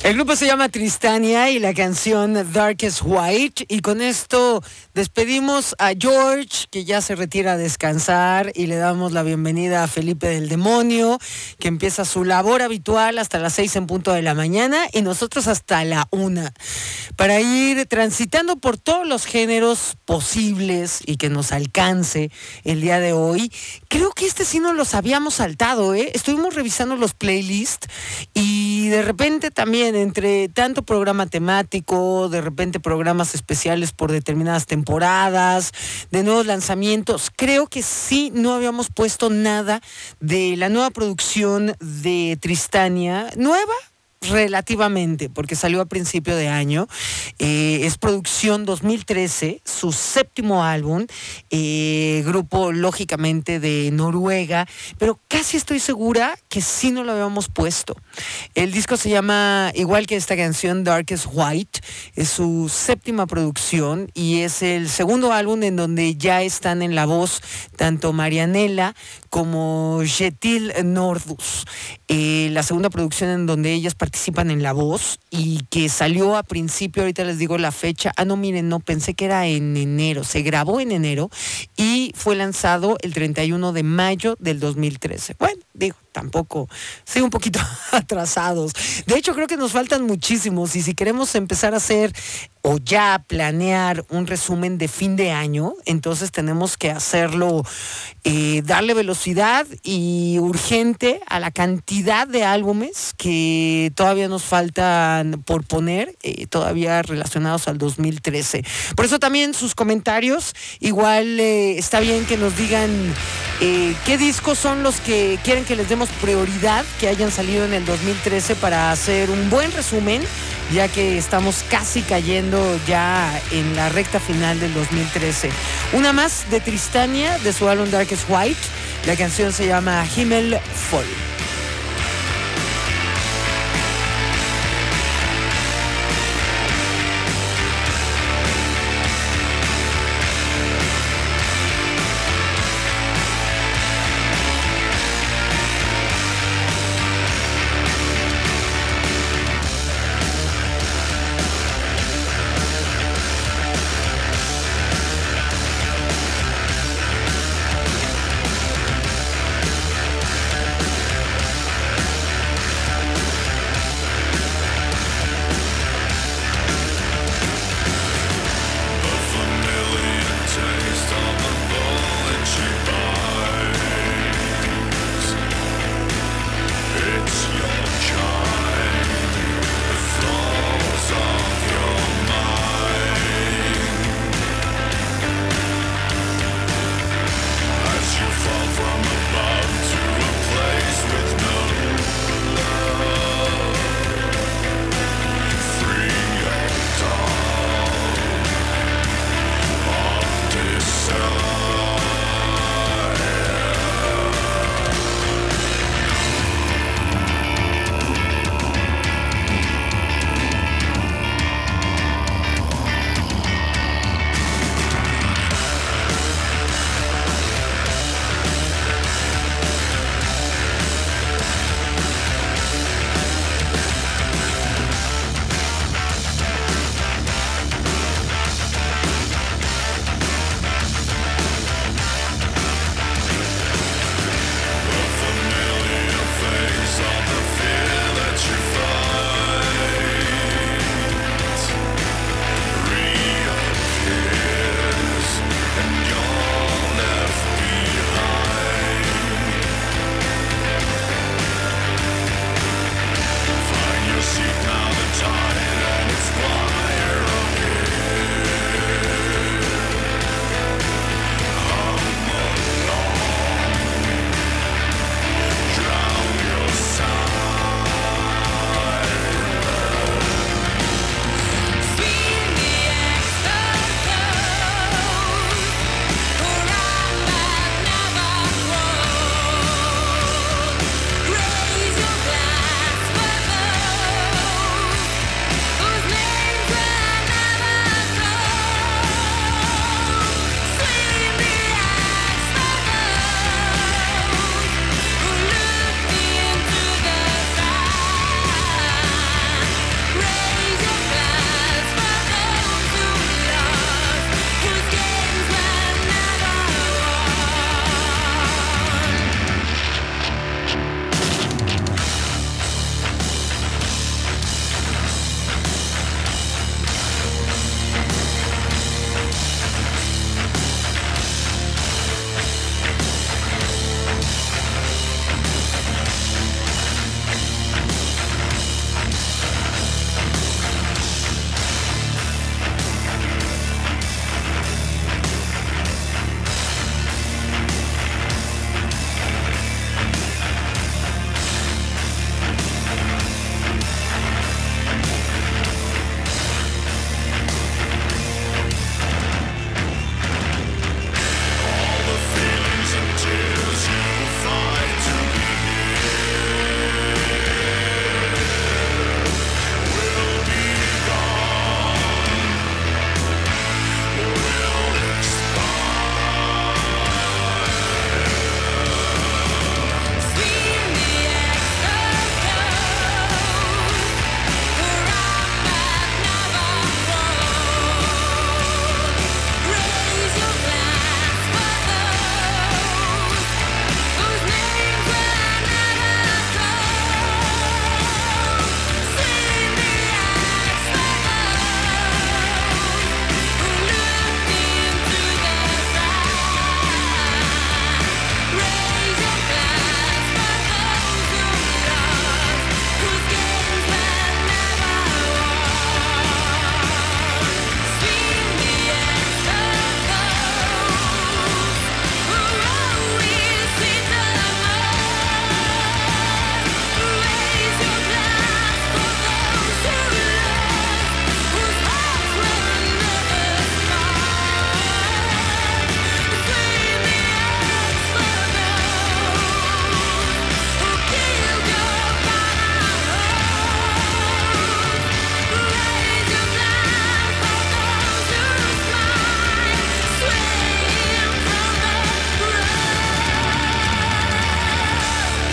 Speaker 2: El grupo se llama Tristania y la canción Darkest White. Y con esto despedimos a George, que ya se retira a descansar, y le damos la bienvenida a Felipe del Demonio, que empieza su labor habitual hasta las seis en punto de la mañana y nosotros hasta la una, para ir transitando por todos los géneros posibles y que nos alcance el día de hoy. Creo que este sí nos los habíamos saltado, ¿eh? Estuvimos revisando los playlists y de repente también entre tanto programa temático, de repente programas especiales por determinadas temporadas, de nuevos lanzamientos, creo que sí no habíamos puesto nada de la nueva producción de Tristania, nueva relativamente, porque salió a principio de año. Eh, es producción dos mil trece, su séptimo álbum, eh, grupo lógicamente de Noruega, pero casi estoy segura que sí no lo habíamos puesto. El disco se llama, igual que esta canción, Darkest White, es su séptima producción y es el segundo álbum en donde ya están en la voz tanto Marianela como Jetil Nordus. Eh, la segunda producción en donde ellas participan en la voz y que salió a principio, ahorita les digo la fecha, ah no miren, no, pensé que era en enero, se grabó en enero y fue lanzado el treinta y uno de mayo del dos mil trece. Bueno, digo, tampoco, sí, un poquito atrasados. De hecho, creo que nos faltan muchísimos y si queremos empezar a hacer o ya planear un resumen de fin de año, entonces tenemos que hacerlo, eh, darle velocidad y urgente a la cantidad de álbumes que todavía nos faltan por poner, eh, todavía relacionados al dos mil trece. Por eso también sus comentarios, igual eh, está bien que nos digan eh, qué discos son los que quieren que les demos prioridad, que hayan salido en el dos mil trece para hacer un buen resumen, ya que estamos casi cayendo ya en la recta final del dos mil trece. Una más de Tristania, de su álbum Darkest White. La canción se llama Himmel voll.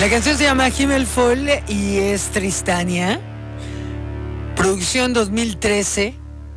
Speaker 2: La canción se llama Himmelfall y es Tristania. Producción dos mil trece.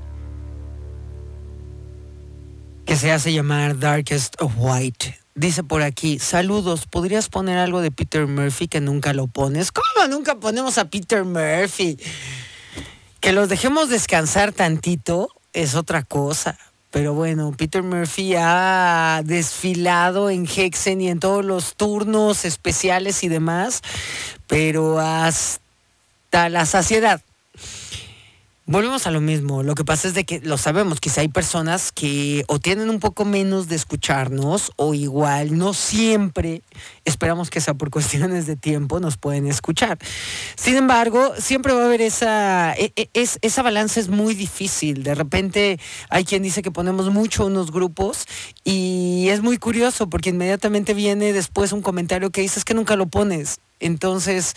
Speaker 2: Que se hace llamar Darkest of White. Dice por aquí, saludos, ¿podrías poner algo de Peter Murphy que nunca lo pones? ¿Cómo nunca ponemos a Peter Murphy? Que los dejemos descansar tantito es otra cosa. Pero bueno, Peter Murphy ha desfilado en Hexen y en todos los turnos especiales y demás, pero hasta la saciedad. Volvemos a lo mismo, lo que pasa es de que lo sabemos, quizá hay personas que o tienen un poco menos de escucharnos o igual no siempre, esperamos que sea por cuestiones de tiempo, nos pueden escuchar. Sin embargo, siempre va a haber esa, es, esa balanza es muy difícil. De repente hay quien dice que ponemos mucho unos grupos y es muy curioso porque inmediatamente viene después un comentario que dice es que nunca lo pones. Entonces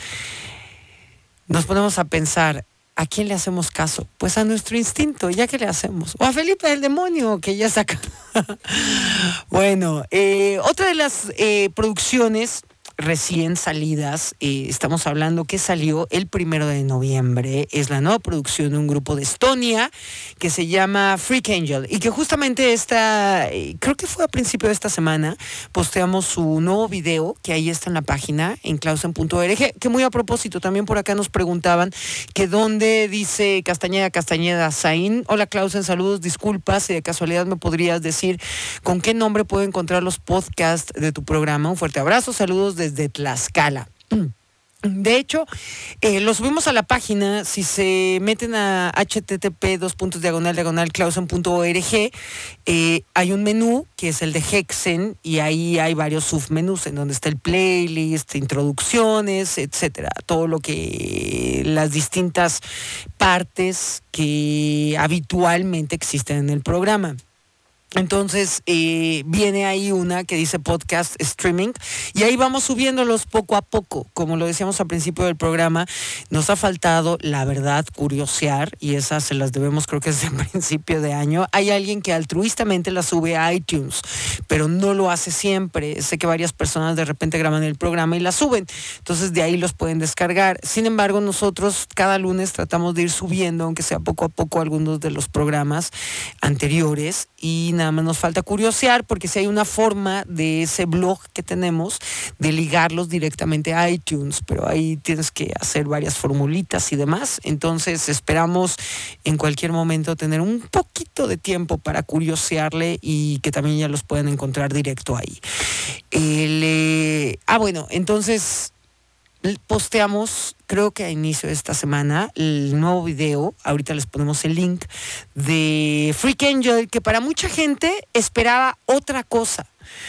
Speaker 2: nos ponemos a pensar, ¿a quién le hacemos caso? Pues a nuestro instinto, ¿ya que le hacemos? O a Felipe el demonio, que ya está acá. Bueno, eh, otra de las eh, producciones recién salidas, eh, estamos hablando que salió el primero de noviembre, es la nueva producción de un grupo de Estonia que se llama Freak Angel y que justamente esta, eh, creo que fue a principio de esta semana, posteamos su nuevo video que ahí está en la página en clausen punto org, que muy a propósito también por acá nos preguntaban que dónde dice Castañeda Castañeda Zain. Hola Clausen, saludos, disculpas, si de casualidad me podrías decir con qué nombre puedo encontrar los podcasts de tu programa. Un fuerte abrazo, saludos desde de Tlaxcala. De hecho, eh, lo subimos a la página. Si se meten a http dos puntos diagonal diagonal clausen punto org, eh, hay un menú que es el de Hexen y ahí hay varios submenús en donde está el playlist, introducciones, etcétera. Todo lo que las distintas partes que habitualmente existen en el programa. Entonces eh, viene ahí una que dice podcast streaming y ahí vamos subiéndolos poco a poco. Como lo decíamos al principio del programa, nos ha faltado, la verdad, curiosear y esas se las debemos creo que desde el principio de año. Hay alguien que altruistamente las sube a iTunes, pero no lo hace siempre. Sé que varias personas de repente graban el programa y las suben, entonces de ahí los pueden descargar. Sin embargo, nosotros cada lunes tratamos de ir subiendo, aunque sea poco a poco, algunos de los programas anteriores y nada más nos falta curiosear porque si hay una forma de ese blog que tenemos de ligarlos directamente a iTunes, pero ahí tienes que hacer varias formulitas y demás. Entonces esperamos en cualquier momento tener un poquito de tiempo para curiosearle y que también ya los pueden encontrar directo ahí. El, eh, ah, bueno, entonces posteamos, creo que a inicio de esta semana, el nuevo video, ahorita les ponemos el link, de Freak Angel, que para mucha gente esperaba otra cosa.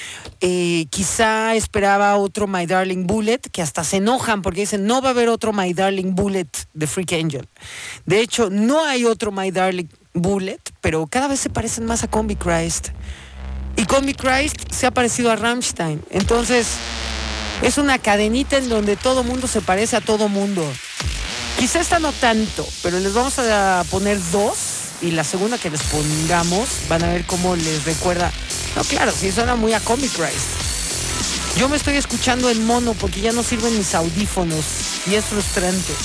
Speaker 2: Eh, quizá esperaba otro My Darling Bullet, que hasta se enojan porque dicen, no va a haber otro My Darling Bullet de Freak Angel. De hecho, no hay otro My Darling Bullet, pero cada vez se parecen más a Combi Christ. Y Combi Christ se ha parecido a Rammstein. Entonces es una cadenita en donde todo mundo se parece a todo mundo. Quizá esta no tanto, pero les vamos a poner dos y la segunda que les pongamos van a ver cómo les recuerda. No, claro, sí suena muy a Comic Christ. Yo me estoy escuchando en mono porque ya no sirven mis audífonos y es frustrante.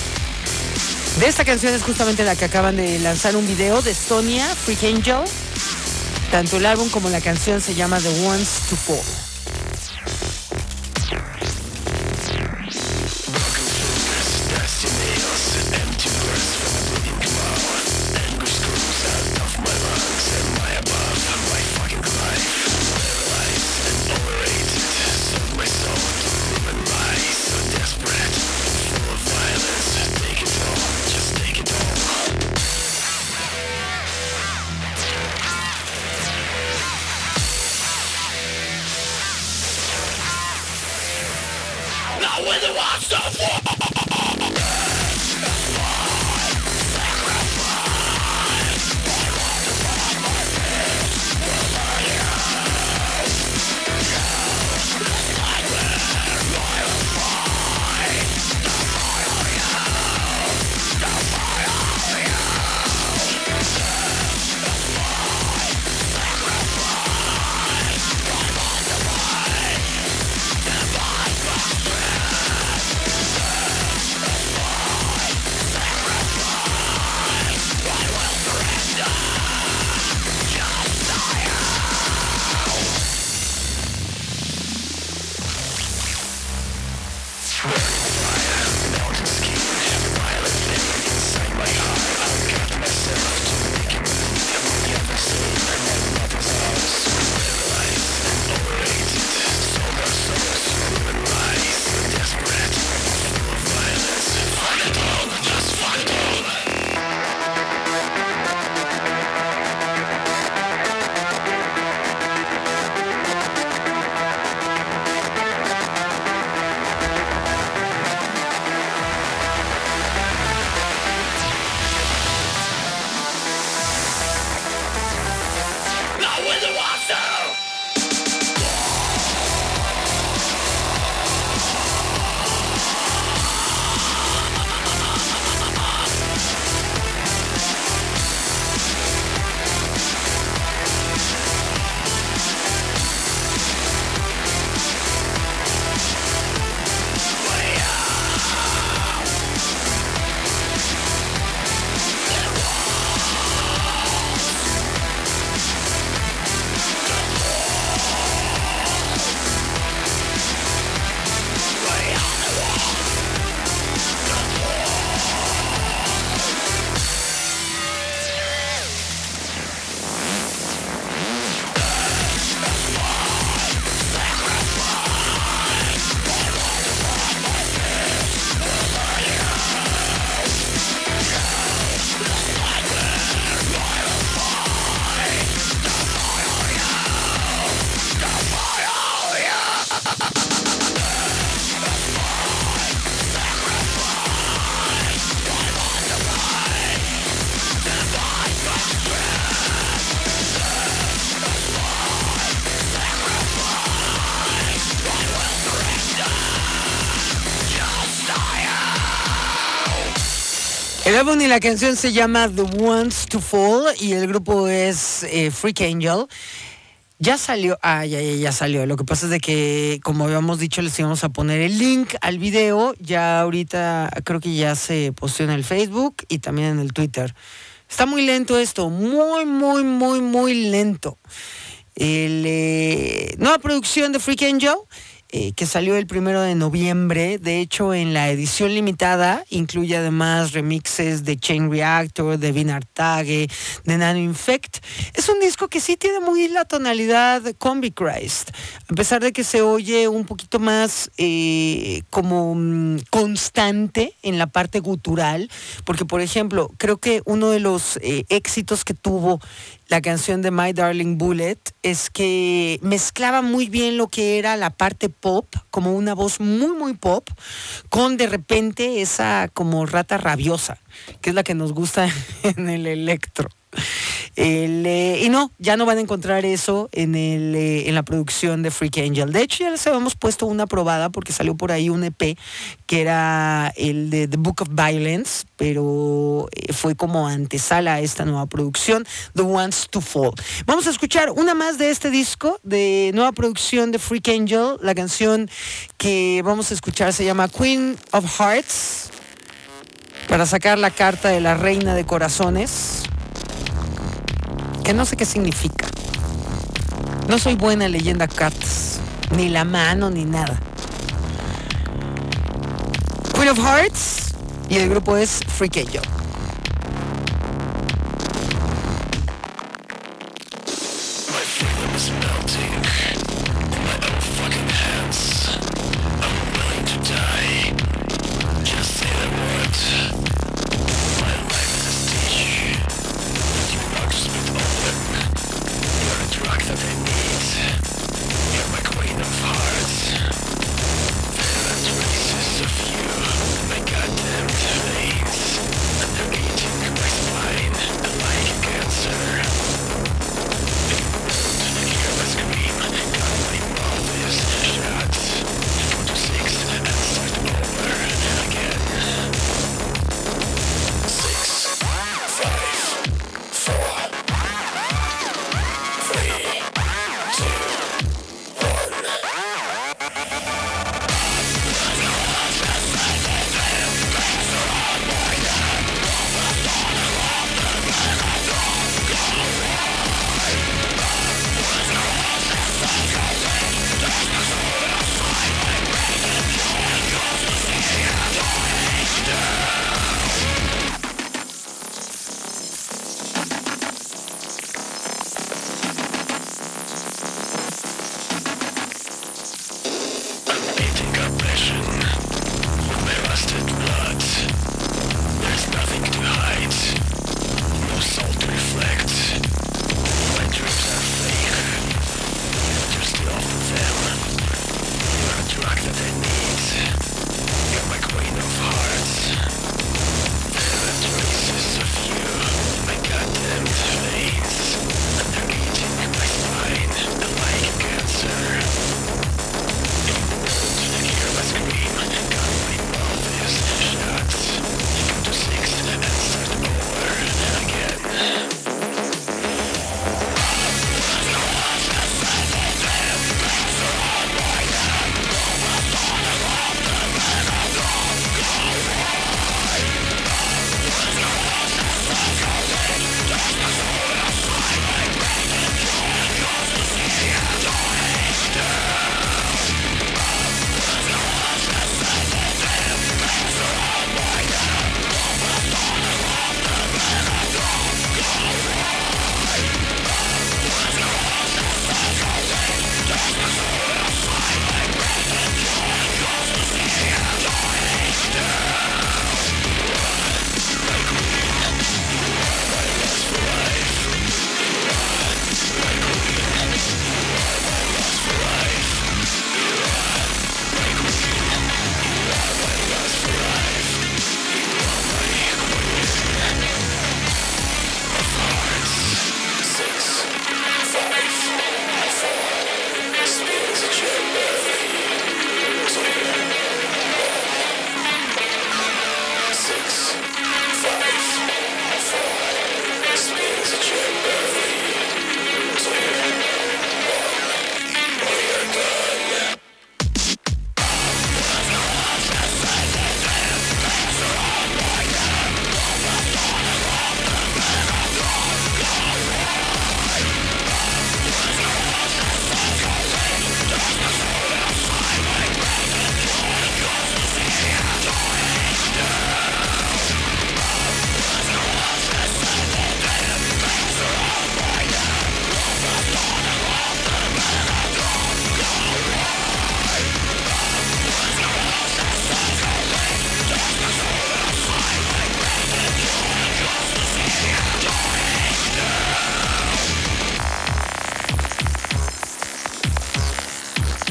Speaker 2: De esta canción es justamente la que acaban de lanzar un video de Estonia, Freak Angel. Tanto el álbum como la canción se llama The Ones to Fall.
Speaker 3: Bye.
Speaker 2: El álbum y la canción se llama The Ones to Fall y el grupo es eh, Freak Angel. Ya salió, ah, ya, ya, ya salió. Lo que pasa es de que, como habíamos dicho, les íbamos a poner el link al video. Ya ahorita creo que ya se posteó en el Facebook y también en el Twitter. Está muy lento esto, muy, muy, muy, muy lento. El, eh, nueva producción de Freak Angel, eh, que salió el primero de noviembre. De hecho, en la edición limitada incluye además remixes de Chain Reactor, de Vinar Tage, de Nano Infect. Es un disco que sí tiene muy la tonalidad Combi Christ, a pesar de que se oye un poquito más eh, como um, constante en la parte gutural, porque por ejemplo, creo que uno de los eh, éxitos que tuvo la canción de My Darling Bullet es que mezclaba muy bien lo que era la parte pop, como una voz muy muy pop, con de repente esa como rata rabiosa, que es la que nos gusta en el electro. El, eh, y no, ya no van a encontrar eso en, el, eh, en la producción de Freak Angel. De hecho, ya les habíamos puesto una probada porque salió por ahí un E P que era el de The Book of Violence, pero eh, fue como antesala a esta nueva producción, The Ones to Fall. Vamos a escuchar una más de este disco de nueva producción de Freak Angel. La canción que vamos a escuchar se llama Queen of Hearts, para sacar la carta de la reina de corazones, que no sé qué significa. No soy buena leyendo cartas, ni la mano, ni nada. Queen of Hearts y el grupo es Freak Angel.
Speaker 1: My freedom is melting in my own fucking hands. I'm willing to die. Just say the word. My life is a stitch. You box me open. You're a drug that I need. You're my queen of hearts. Violent traces of you in my goddamn veins. And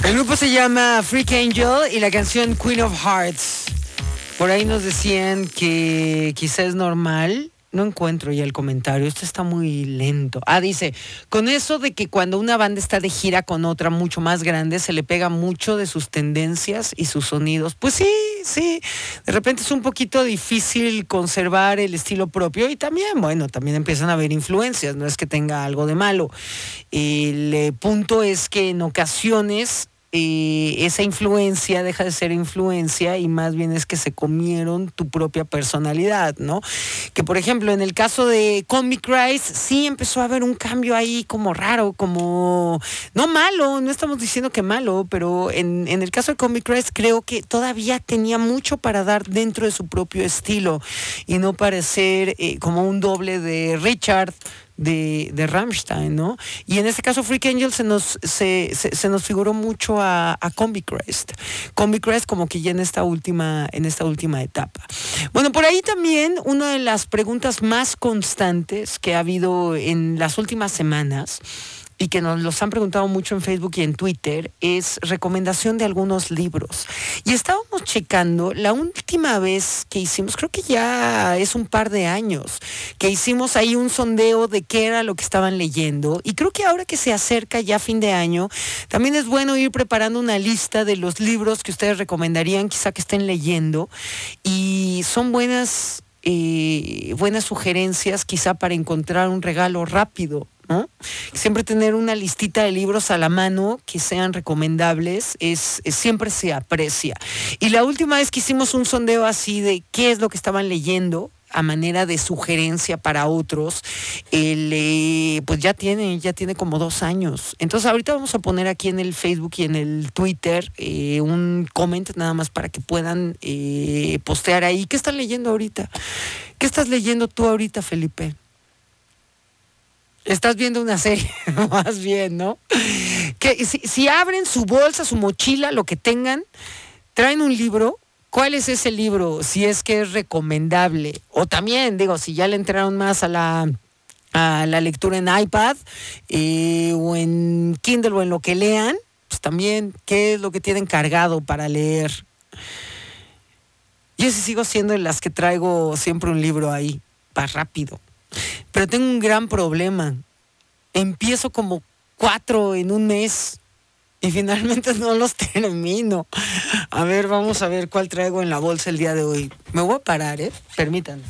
Speaker 2: El grupo se llama Freak Angel y la canción Queen of Hearts. Por ahí nos decían que quizá es normal. No encuentro ya el comentario, esto está muy lento. Ah, dice, con eso de que cuando una banda está de gira con otra mucho más grande, se le pega mucho de sus tendencias y sus sonidos. Pues sí, sí, de repente es un poquito difícil conservar el estilo propio y también, bueno, también empiezan a haber influencias, no es que tenga algo de malo. El eh, punto es que en ocasiones eh, esa influencia deja de ser influencia y más bien es que se comieron tu propia personalidad, ¿no? Que por ejemplo en el caso de Comic Rise sí empezó a haber un cambio ahí como raro, como no malo, no estamos diciendo que malo, pero en, en el caso de Comic Rise creo que todavía tenía mucho para dar dentro de su propio estilo y no parecer eh, como un doble de Richard de, de Rammstein, ¿no? Y en este caso Freak Angel se nos, se, se, se nos figuró mucho a, a Combi Crest. Combi Crest como que ya en esta última, en esta última etapa. Bueno, por ahí también una de las preguntas más constantes que ha habido en las últimas semanas y que nos los han preguntado mucho en Facebook y en Twitter, es recomendación de algunos libros. Y estábamos checando, la última vez que hicimos, creo que ya es un par de años, que hicimos ahí un sondeo de qué era lo que estaban leyendo. Y creo que ahora que se acerca ya fin de año, también es bueno ir preparando una lista de los libros que ustedes recomendarían, quizá que estén leyendo. Y son buenas, eh, buenas sugerencias quizá para encontrar un regalo rápido, ¿no? Siempre tener una listita de libros a la mano que sean recomendables es, es siempre se aprecia. Y la última vez que hicimos un sondeo así de qué es lo que estaban leyendo a manera de sugerencia para otros, el, eh, pues ya tiene, ya tiene como dos años. Entonces ahorita vamos a poner aquí en el Facebook y en el Twitter eh, un comment nada más para que puedan eh, postear ahí. ¿Qué están leyendo ahorita? ¿Qué estás leyendo tú ahorita, Felipe? Estás viendo una serie, más bien, ¿no? Que si, si abren su bolsa, su mochila, lo que tengan, traen un libro. ¿Cuál es ese libro? Si es que es recomendable. O también, digo, si ya le entraron más a la, a la lectura en iPad eh, o en Kindle o en lo que lean, pues también, ¿qué es lo que tienen cargado para leer? Yo sí sigo siendo de las que traigo siempre un libro ahí, para rápido. Pero tengo un gran problema. Empiezo como cuatro en un mes y finalmente no los termino. A ver, vamos a ver cuál traigo en la bolsa el día de hoy. Me voy a parar, ¿eh? Permítanme.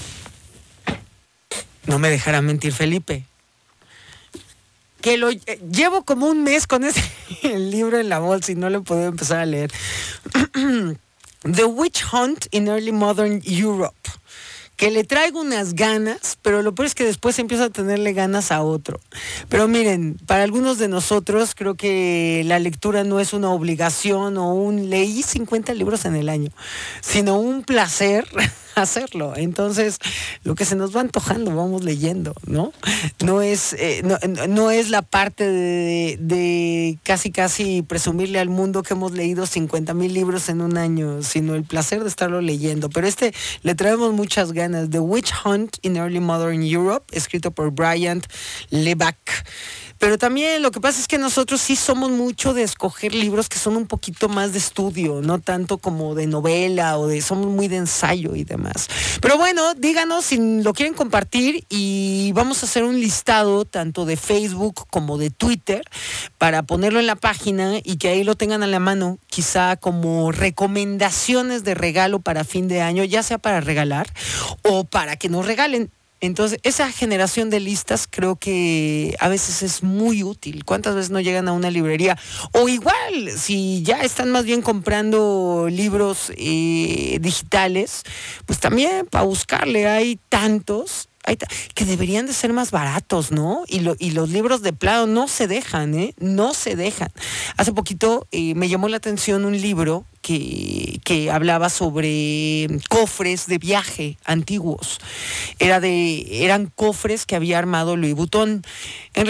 Speaker 2: No me dejará mentir Felipe. Que lo eh, llevo como un mes con ese el libro en la bolsa y no lo he podido empezar a leer. The Witch Hunt in Early Modern Europe. Que le traigo unas ganas, pero lo peor es que después empiezo a tenerle ganas a otro. Pero miren, para algunos de nosotros creo que la lectura no es una obligación o un leí cincuenta libros en el año, sino un placer hacerlo. Entonces, lo que se nos va antojando, vamos leyendo, ¿no? No es, eh, no, no es la parte de, de casi casi presumirle al mundo que hemos leído cincuenta mil libros en un año, sino el placer de estarlo leyendo. Pero este le traemos muchas ganas. The Witch Hunt in Early Modern Europe, escrito por Bryant Leback. Pero también lo que pasa es que nosotros sí somos mucho de escoger libros que son un poquito más de estudio, no tanto como de novela o de, somos muy de ensayo y demás. Pero bueno, díganos si lo quieren compartir y vamos a hacer un listado tanto de Facebook como de Twitter para ponerlo en la página y que ahí lo tengan a la mano, quizá como recomendaciones de regalo para fin de año, ya sea para regalar o para que nos regalen. Entonces, esa generación de listas creo que a veces es muy útil. ¿Cuántas veces no llegan a una librería? O igual, si ya están más bien comprando libros eh, digitales, pues también para buscarle hay tantos hay ta- que deberían de ser más baratos, ¿no? Y, lo, y los libros de plano no se dejan, ¿eh? No se dejan. Hace poquito eh, me llamó la atención un libro que, que hablaba sobre cofres de viaje antiguos. Era de, eran cofres que había armado Louis Vuitton. En realidad,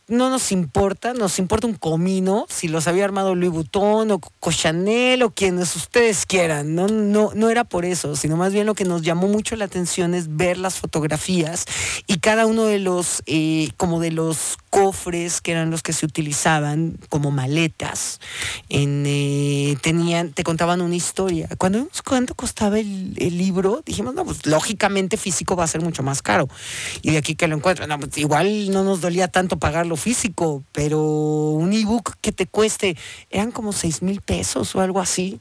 Speaker 2: no nos importa, nos importa un comino si los había armado Louis Vuitton o Coco Chanel o quienes ustedes quieran. No, no, no era por eso, sino más bien lo que nos llamó mucho la atención es ver las fotografías y cada uno de los, eh, como de los cofres que eran los que se utilizaban como maletas, en, eh, tenían, te contaban una historia. Cuando vimos cuánto costaba el, el libro, dijimos, no, pues lógicamente físico va a ser mucho más caro. Y de aquí que lo encuentro, no, pues, igual no nos dolía tanto pagarlo físico, pero un ebook que te cueste, eran como seis mil pesos o algo así.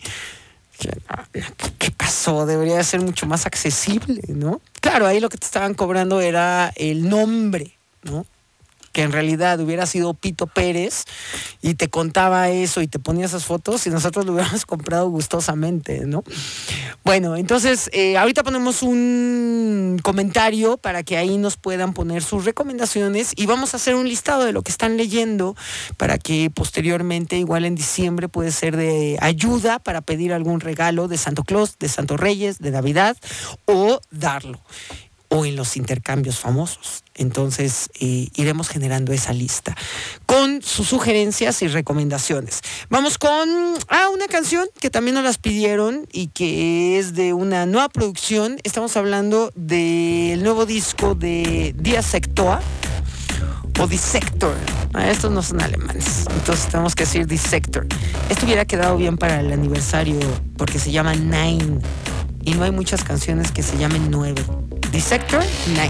Speaker 2: ¿Qué pasó? Debería ser mucho más accesible, ¿no? Claro, ahí lo que te estaban cobrando era el nombre, ¿no? Que en realidad hubiera sido Pito Pérez y te contaba eso y te ponía esas fotos y nosotros lo hubiéramos comprado gustosamente, ¿no? Bueno, entonces eh, ahorita ponemos un comentario para que ahí nos puedan poner sus recomendaciones y vamos a hacer un listado de lo que están leyendo para que posteriormente, igual en diciembre, puede ser de ayuda para pedir algún regalo de Santo Claus, de Santo Reyes, de Navidad o darlo. O en los intercambios famosos. Entonces, eh, iremos generando esa lista con sus sugerencias y recomendaciones. Vamos con ah, una canción que también nos las pidieron y que es de una nueva producción. Estamos hablando del nuevo disco de Dissector o Dissector. Ah, estos no son alemanes, entonces tenemos que decir Dissector. Esto hubiera quedado bien para el aniversario porque se llama Nine y no hay muchas canciones que se llamen nueve. Dissector, Nine.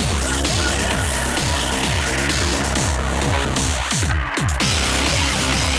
Speaker 3: Thank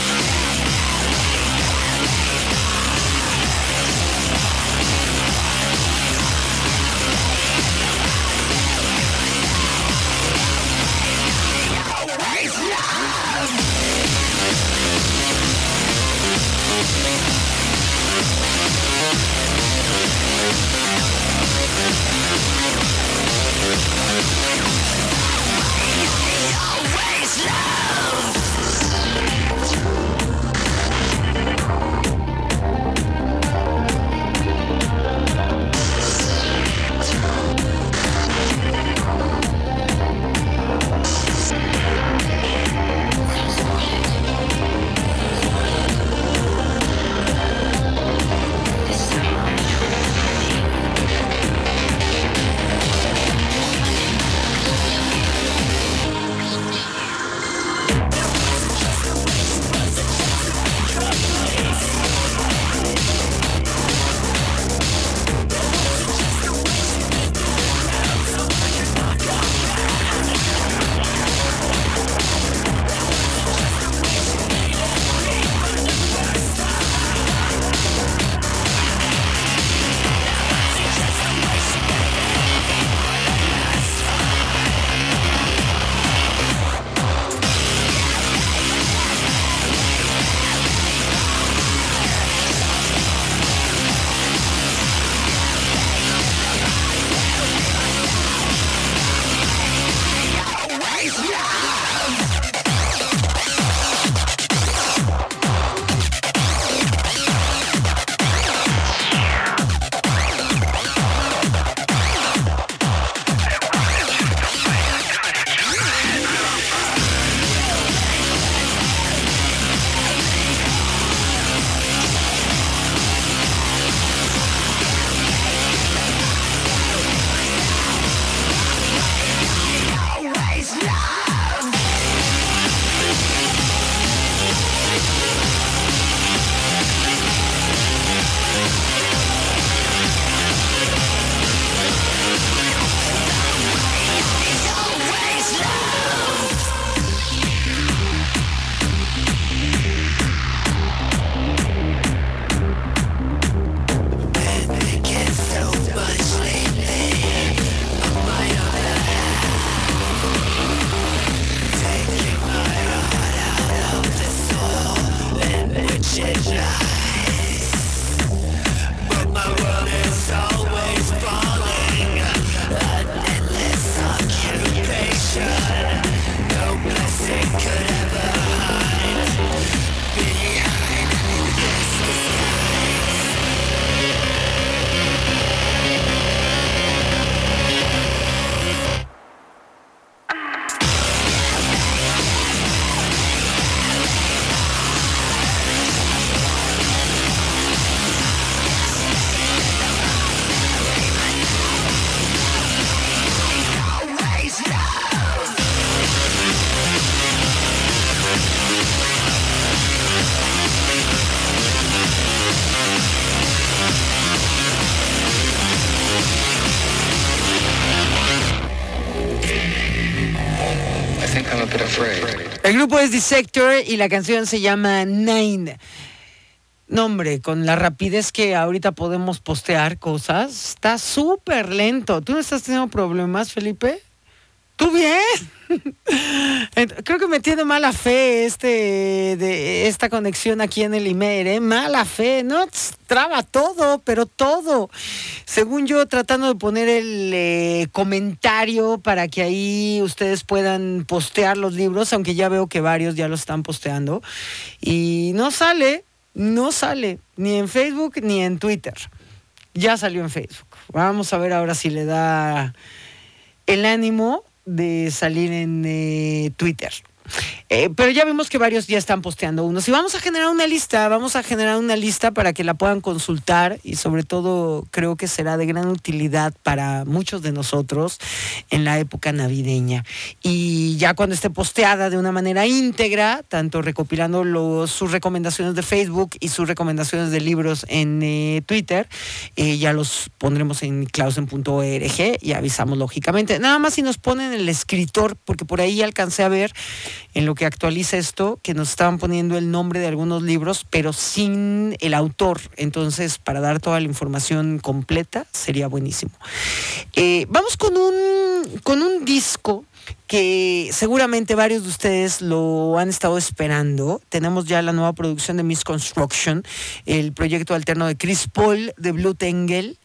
Speaker 3: I'm a bit afraid.
Speaker 2: El grupo es Dissector y la canción se llama Nine. No, hombre, con la rapidez que ahorita podemos postear cosas, está súper lento. ¿Tú no estás teniendo problemas, Felipe? ¿Tú bien? Creo que me tiene mala fe este de esta conexión aquí en el Imer, ¿eh? Mala fe, ¿no? Traba todo, pero todo. Según yo, tratando de poner el eh, comentario para que ahí ustedes puedan postear los libros, aunque ya veo que varios ya lo están posteando. Y no sale, no sale, ni en Facebook ni en Twitter. Ya salió en Facebook. Vamos a ver ahora si le da el ánimo de salir en eh, Twitter. Eh, pero ya vimos que varios ya están posteando unos. Y vamos a generar una lista, vamos a generar una lista para que la puedan consultar y sobre todo creo que será de gran utilidad para muchos de nosotros en la época navideña. Y ya cuando esté posteada de una manera íntegra, tanto recopilando los, sus recomendaciones de Facebook y sus recomendaciones de libros en eh, Twitter, eh, ya los pondremos en clausen punto org y avisamos lógicamente. Nada más si nos ponen el escritor, porque por ahí alcancé a ver en lo que actualiza esto, que nos estaban poniendo el nombre de algunos libros, pero sin el autor. Entonces, para dar toda la información completa, sería buenísimo. Eh, vamos con un, con un disco que seguramente varios de ustedes lo han estado esperando. Tenemos ya la nueva producción de Misconstruction, el proyecto alterno de Chris Paul, de Blutengel.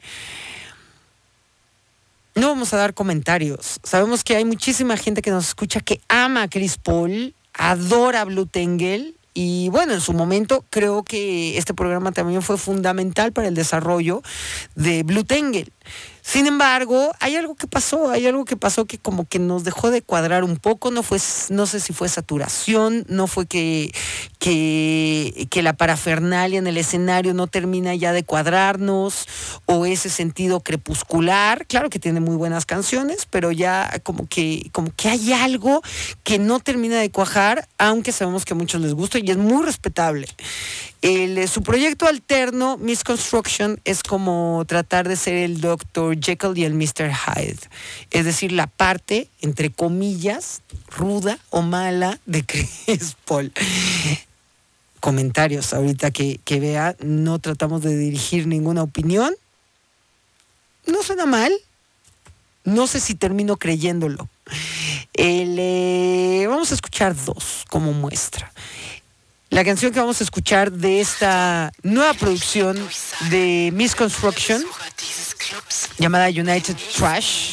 Speaker 2: No vamos a dar comentarios. Sabemos que hay muchísima gente que nos escucha que ama a Chris Paul, adora a Blutengel. Y bueno, en su momento creo que este programa también fue fundamental para el desarrollo de Blutengel. Sin embargo, hay algo que pasó, hay algo que pasó que como que nos dejó de cuadrar un poco, no fue, no sé si fue saturación, no fue que, que, que la parafernalia en el escenario no termina ya de cuadrarnos, o ese sentido crepuscular. Claro que tiene muy buenas canciones, pero ya como que, como que hay algo que no termina de cuajar, aunque sabemos que a muchos les gusta y es muy respetable. El, su proyecto alterno, Misconstruction, es como tratar de ser el doctor Jekyll y el mister Hyde. Es decir, la parte, entre comillas, ruda o mala de Chris Paul. Comentarios ahorita que, que vea, no tratamos de dirigir ninguna opinión. No suena mal. No sé si termino creyéndolo. El, eh, vamos a escuchar dos como muestra. La canción que vamos a escuchar de esta nueva producción de Misconstruction, llamada United Trash.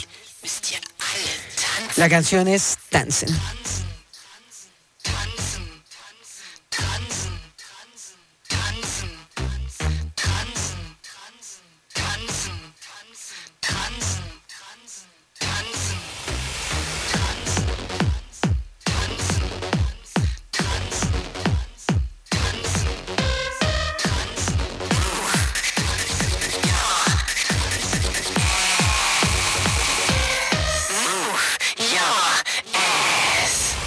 Speaker 2: La canción es Tanzen.
Speaker 3: Your ass.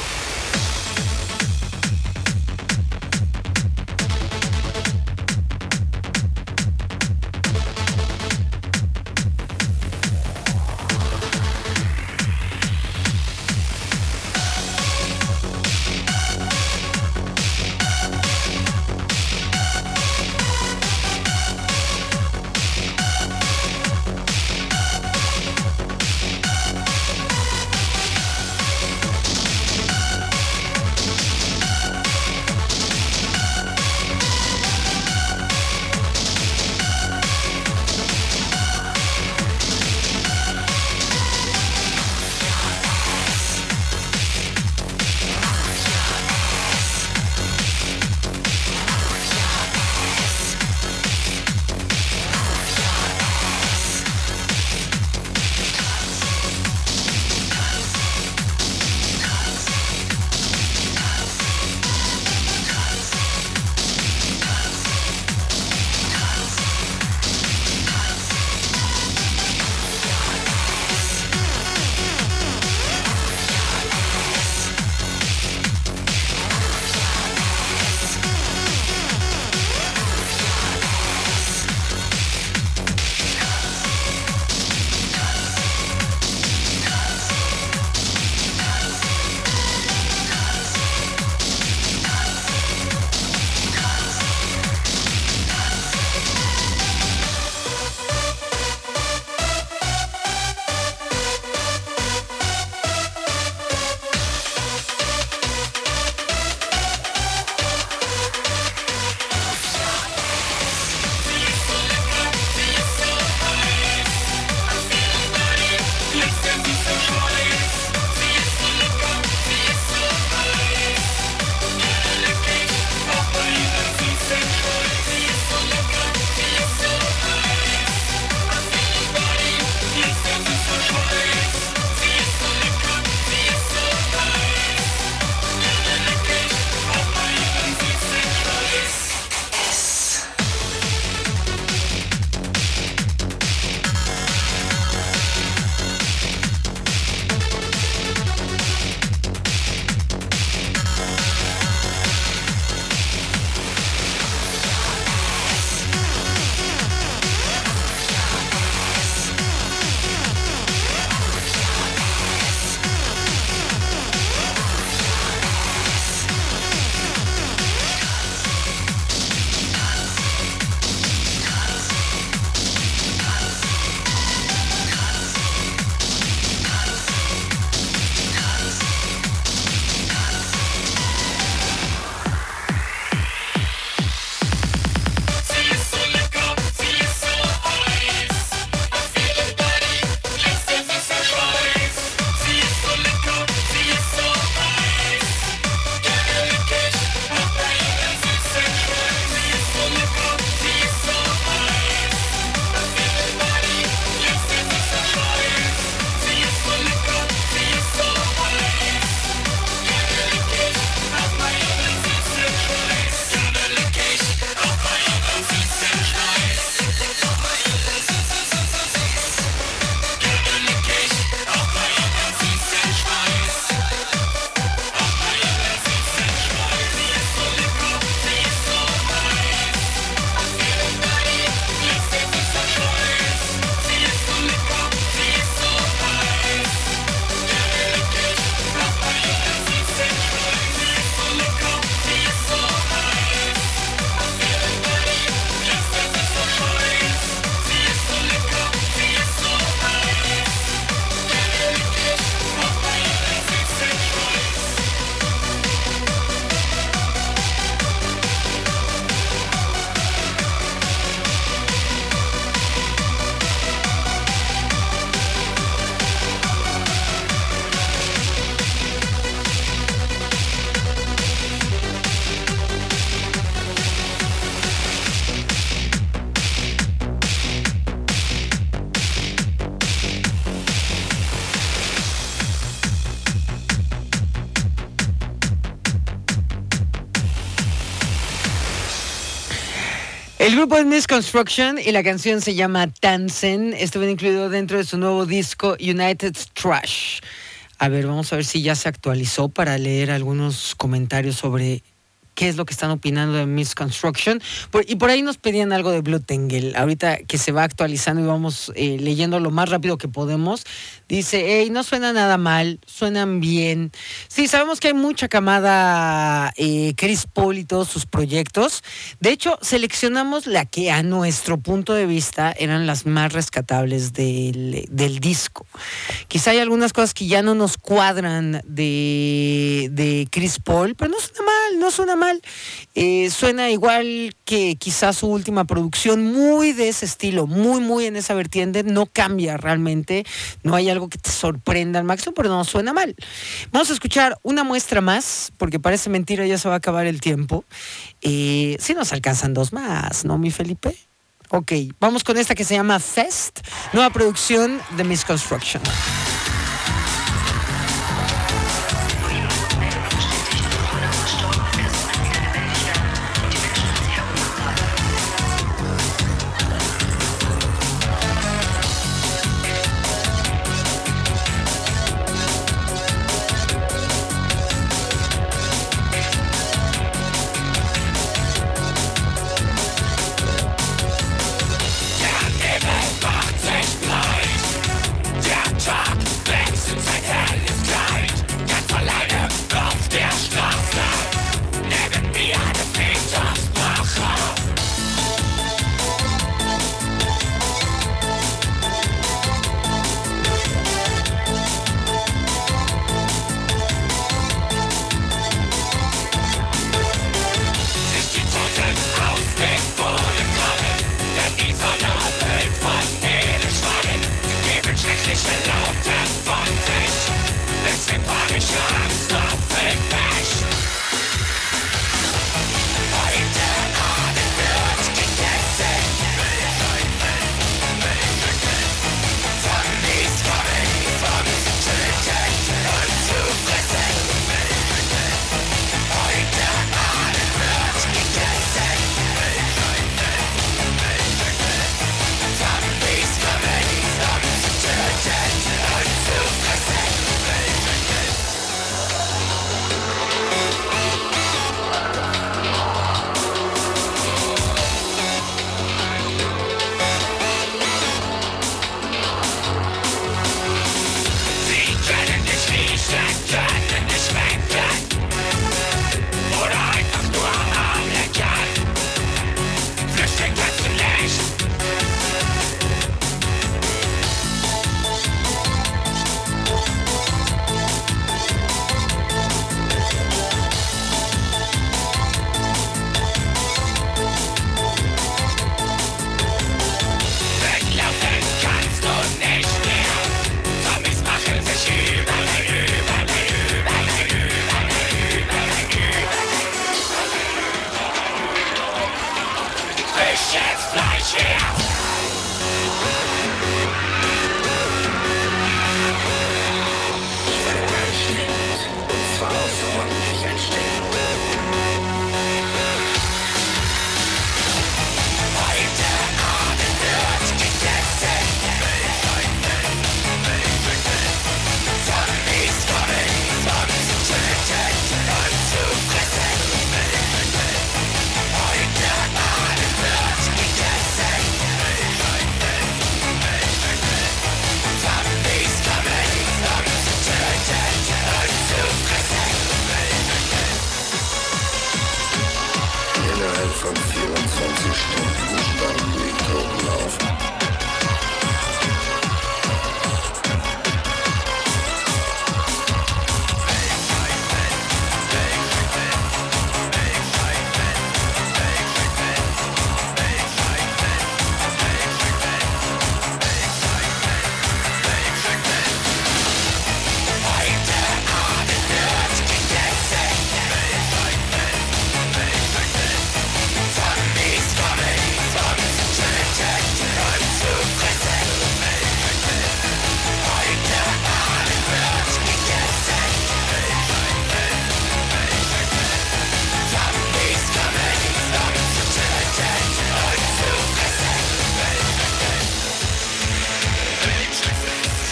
Speaker 2: El grupo es Misconstruction y la canción se llama Tanzen. Esto viene incluido dentro de su nuevo disco United Trash. A ver, vamos a ver si ya se actualizó para leer algunos comentarios sobre qué es lo que están opinando de Misconstruction. Por, y por ahí nos pedían algo de Blue Tangle. Ahorita que se va actualizando y vamos eh, leyendo lo más rápido que podemos. Dice, hey, no suena nada mal, suenan bien. Sí, sabemos que hay mucha camada eh, Chris Paul y todos sus proyectos. De hecho, seleccionamos la que a nuestro punto de vista eran las más rescatables del, del disco. Quizá hay algunas cosas que ya no nos cuadran de, de Chris Paul, pero no suena mal, no suena mal. Eh, suena igual que quizás su última producción, muy de ese estilo, muy, muy en esa vertiente. No cambia realmente, no hay algo que te sorprenda al máximo, pero no suena mal. Vamos a escuchar una muestra más, porque parece mentira, ya se va a acabar el tiempo. Eh, si nos alcanzan dos más, ¿no, mi Felipe? Ok, vamos con esta que se llama Fest, nueva producción de Misconstruction.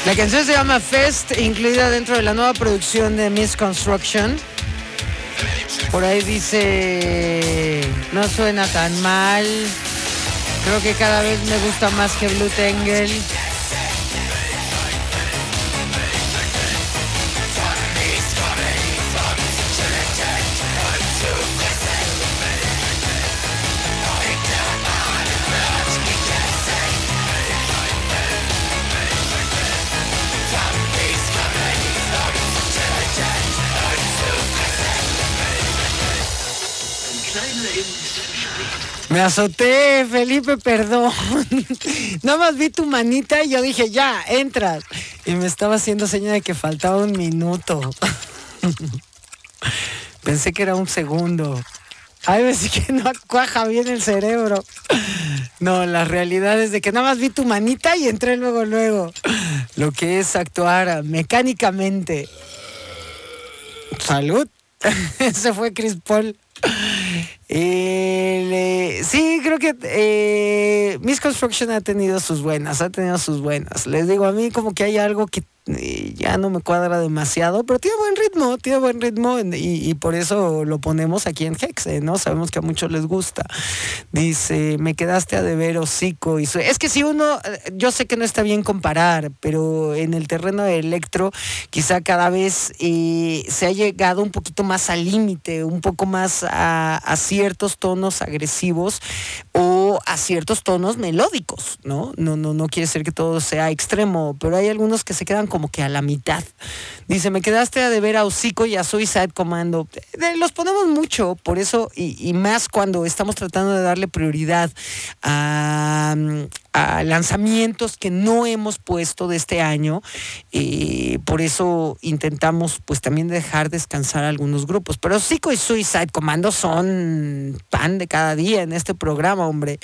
Speaker 2: La canción se llama Fest, incluida dentro de la nueva producción de Misconstruction. Por ahí dice, no suena tan mal. Creo que cada vez me gusta más que Blue Tangle. Me azoté, Felipe, perdón. Nada más vi tu manita y yo dije, ya, entras. Y me estaba haciendo señal de que faltaba un minuto. Pensé que era un segundo. Hay veces que no cuaja bien el cerebro. No, la realidad es de que nada más vi tu manita y entré luego, luego. Lo que es actuar mecánicamente. Salud. Ese fue Chris Paul. Eh, le, sí, creo que eh, Misconstruction ha tenido sus buenas, ha tenido sus buenas. Les digo, a mí como que hay algo que eh, ya no me cuadra demasiado, pero tiene buen ritmo, tiene buen ritmo y, y por eso lo ponemos aquí en Hexe, ¿no? Sabemos que a muchos les gusta. Dice, me quedaste a deber hocico. Y su... Es que si uno, yo sé que no está bien comparar, pero en el terreno de electro quizá cada vez eh, se ha llegado un poquito más al límite, un poco más a, a ciertos tonos agresivos o a ciertos tonos melódicos, ¿no? No, no, no quiere decir que todo sea extremo, pero hay algunos que se quedan como que a la mitad. Dice, me quedaste a deber a Hocico y a Suicide Commando. Los ponemos mucho, por eso, y, y más cuando estamos tratando de darle prioridad a, a lanzamientos que no hemos puesto de este año. Eh, por eso intentamos pues también dejar descansar a algunos grupos. Pero Hocico y Suicide Commando son pan de cada día en este programa, hombre.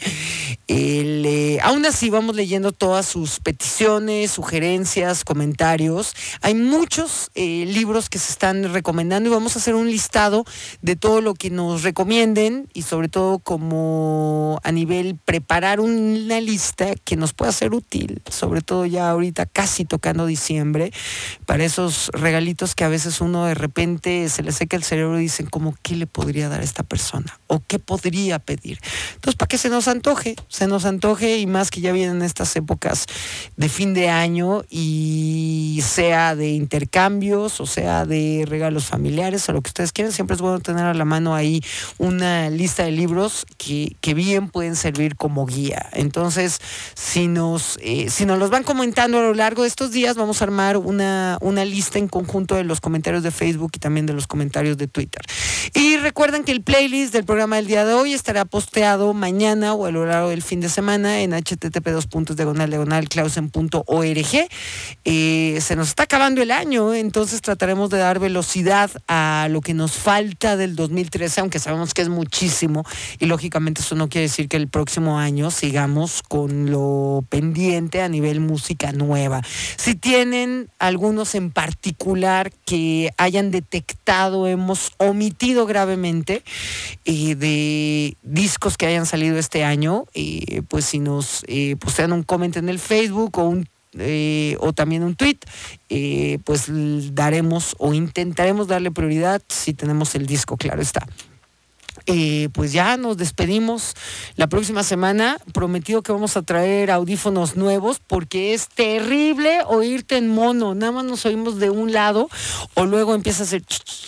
Speaker 2: El, eh, aún así vamos leyendo todas sus peticiones, sugerencias, comentarios. Hay muchos eh, libros que se están recomendando y vamos a hacer un listado de todo lo que nos recomienden y sobre todo como a nivel preparar una lista que nos pueda ser útil, sobre todo ya ahorita casi tocando diciembre, para esos regalitos que a veces uno de repente se le seca el cerebro y dicen como ¿qué le podría dar a esta persona? ¿O qué podría pedir? Entonces, para que se nos antoje, se nos antoje y más que ya vienen estas épocas de fin de año y sea de intercambios o sea de regalos familiares o lo que ustedes quieran, siempre es bueno tener a la mano ahí una lista de libros que, que bien pueden servir como guía. Entonces, si nos, eh, si nos los van comentando a lo largo de estos días, vamos a armar una, una lista en conjunto de los comentarios de Facebook y también de los comentarios de Twitter. Y recuerden que el playlist del programa del día de hoy estará posteado mañana o a lo largo del fin de semana en h t t p dos puntos diagonal diagonal clausen punto org. Eh, se nos está acabando el año, entonces trataremos de dar velocidad a lo que nos falta del dos mil trece, aunque sabemos que es muchísimo y lógicamente eso no quiere decir que el próximo año sigamos con lo pendiente a nivel música nueva. Si tienen algunos en particular que hayan detectado, hemos omitido gravemente eh, de discos que hayan salido este año, eh, pues si nos eh, postean un comment en el Facebook o un Eh, o también un tweet, eh, pues daremos o intentaremos darle prioridad si tenemos el disco, claro está. Eh, pues ya nos despedimos. La próxima semana prometido que vamos a traer audífonos nuevos porque es terrible oírte en mono, nada más nos oímos de un lado o luego empieza a hacer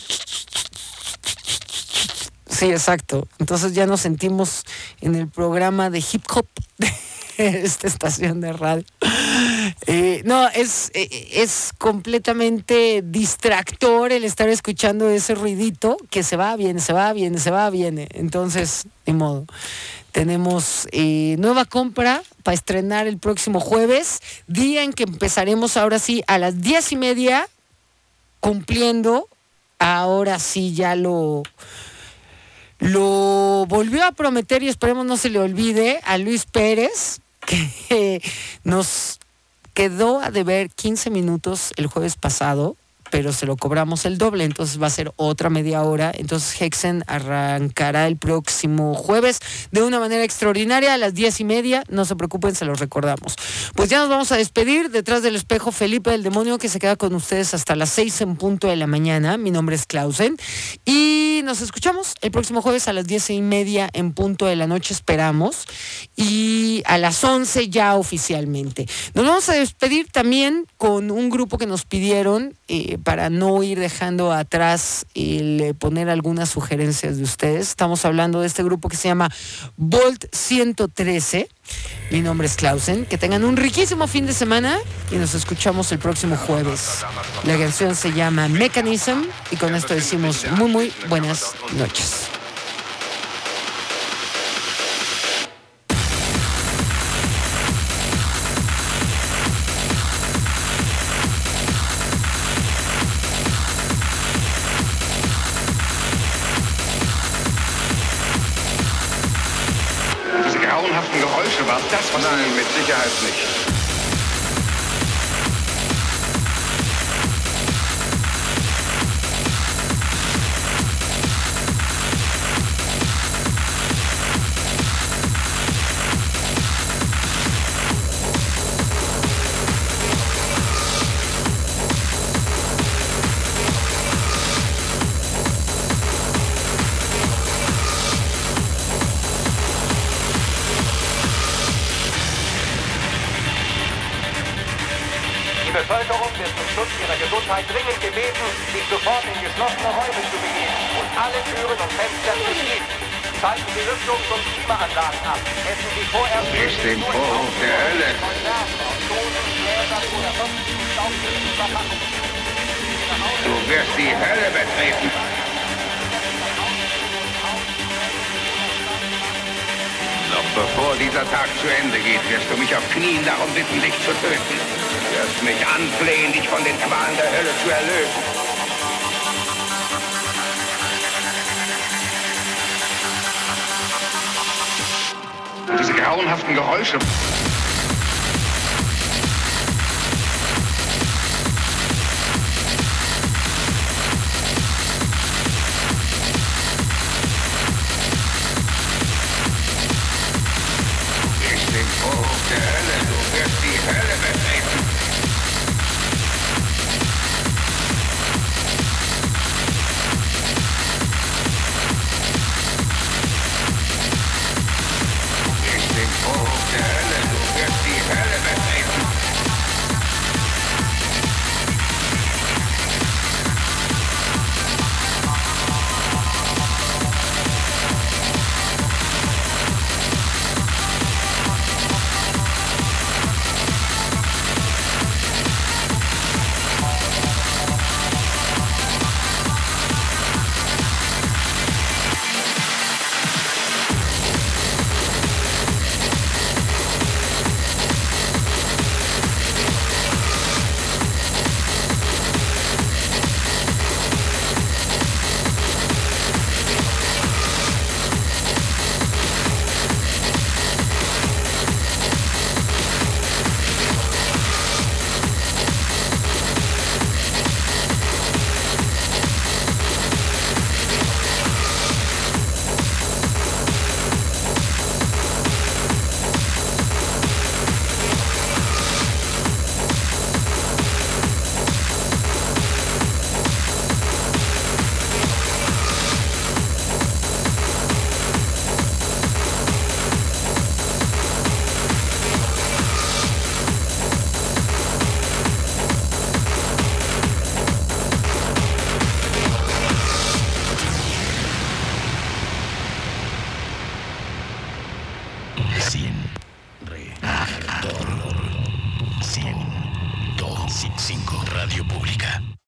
Speaker 2: sí, exacto, entonces ya nos sentimos en el programa de hip hop de esta estación de radio. Eh, no, es, es completamente distractor el estar escuchando ese ruidito que se va, viene, se va, viene, se va, viene. Entonces, ni modo. Tenemos eh, nueva compra para estrenar el próximo jueves, día en que empezaremos ahora sí a las diez y media, cumpliendo, ahora sí ya lo... Lo volvió a prometer y esperemos no se le olvide a Luis Pérez, que nos quedó a deber quince minutos el jueves pasado pero se lo cobramos el doble, entonces va a ser otra media hora. Entonces Hexen arrancará el próximo jueves de una manera extraordinaria a las diez y media. No se preocupen, se los recordamos. Pues ya nos vamos a despedir. Detrás del espejo, Felipe del Demonio, que se queda con ustedes hasta las seis en punto de la mañana. Mi nombre es Clausen y nos escuchamos el próximo jueves a las diez y media en punto de la noche, esperamos, y a las once ya oficialmente. Nos vamos a despedir también con un grupo que nos pidieron eh, para no ir dejando atrás el eh, poner algunas sugerencias de ustedes. Estamos hablando de este grupo que se llama Volt ciento trece. Mi nombre es Clausen. Que tengan un riquísimo fin de semana y nos escuchamos el próximo jueves. La canción se llama Mechanism y con esto decimos muy muy buenas noches.
Speaker 5: Diese grauenhaften Geräusche, war das was? Nein, mit Sicherheit nicht.
Speaker 6: Die Bevölkerung wird zum Schutz ihrer Gesundheit dringend gebeten, sich sofort in geschlossene Räume zu begeben und alle Türen und Fenster zu schließen. Schalten Sie Lüftungs- und Klimaanlagen ab. Essen Sie vorerst...
Speaker 5: Ist dem Vorhof der Hölle. Du wirst die Hölle betreten. Noch bevor dieser Tag zu Ende geht, wirst du mich auf Knien darum bitten, dich zu töten. Du wirst mich anflehen, dich von den Qualen der Hölle zu erlösen. Diese grauenhaften Geräusche. Ist dem Vorhof der Hölle, du wirst die Hölle betreten. Ist dem Vorhof der Hölle, du wirst die Hölle betreten.
Speaker 1: cien, reactor, cien, dos, cinco, Radio Pública.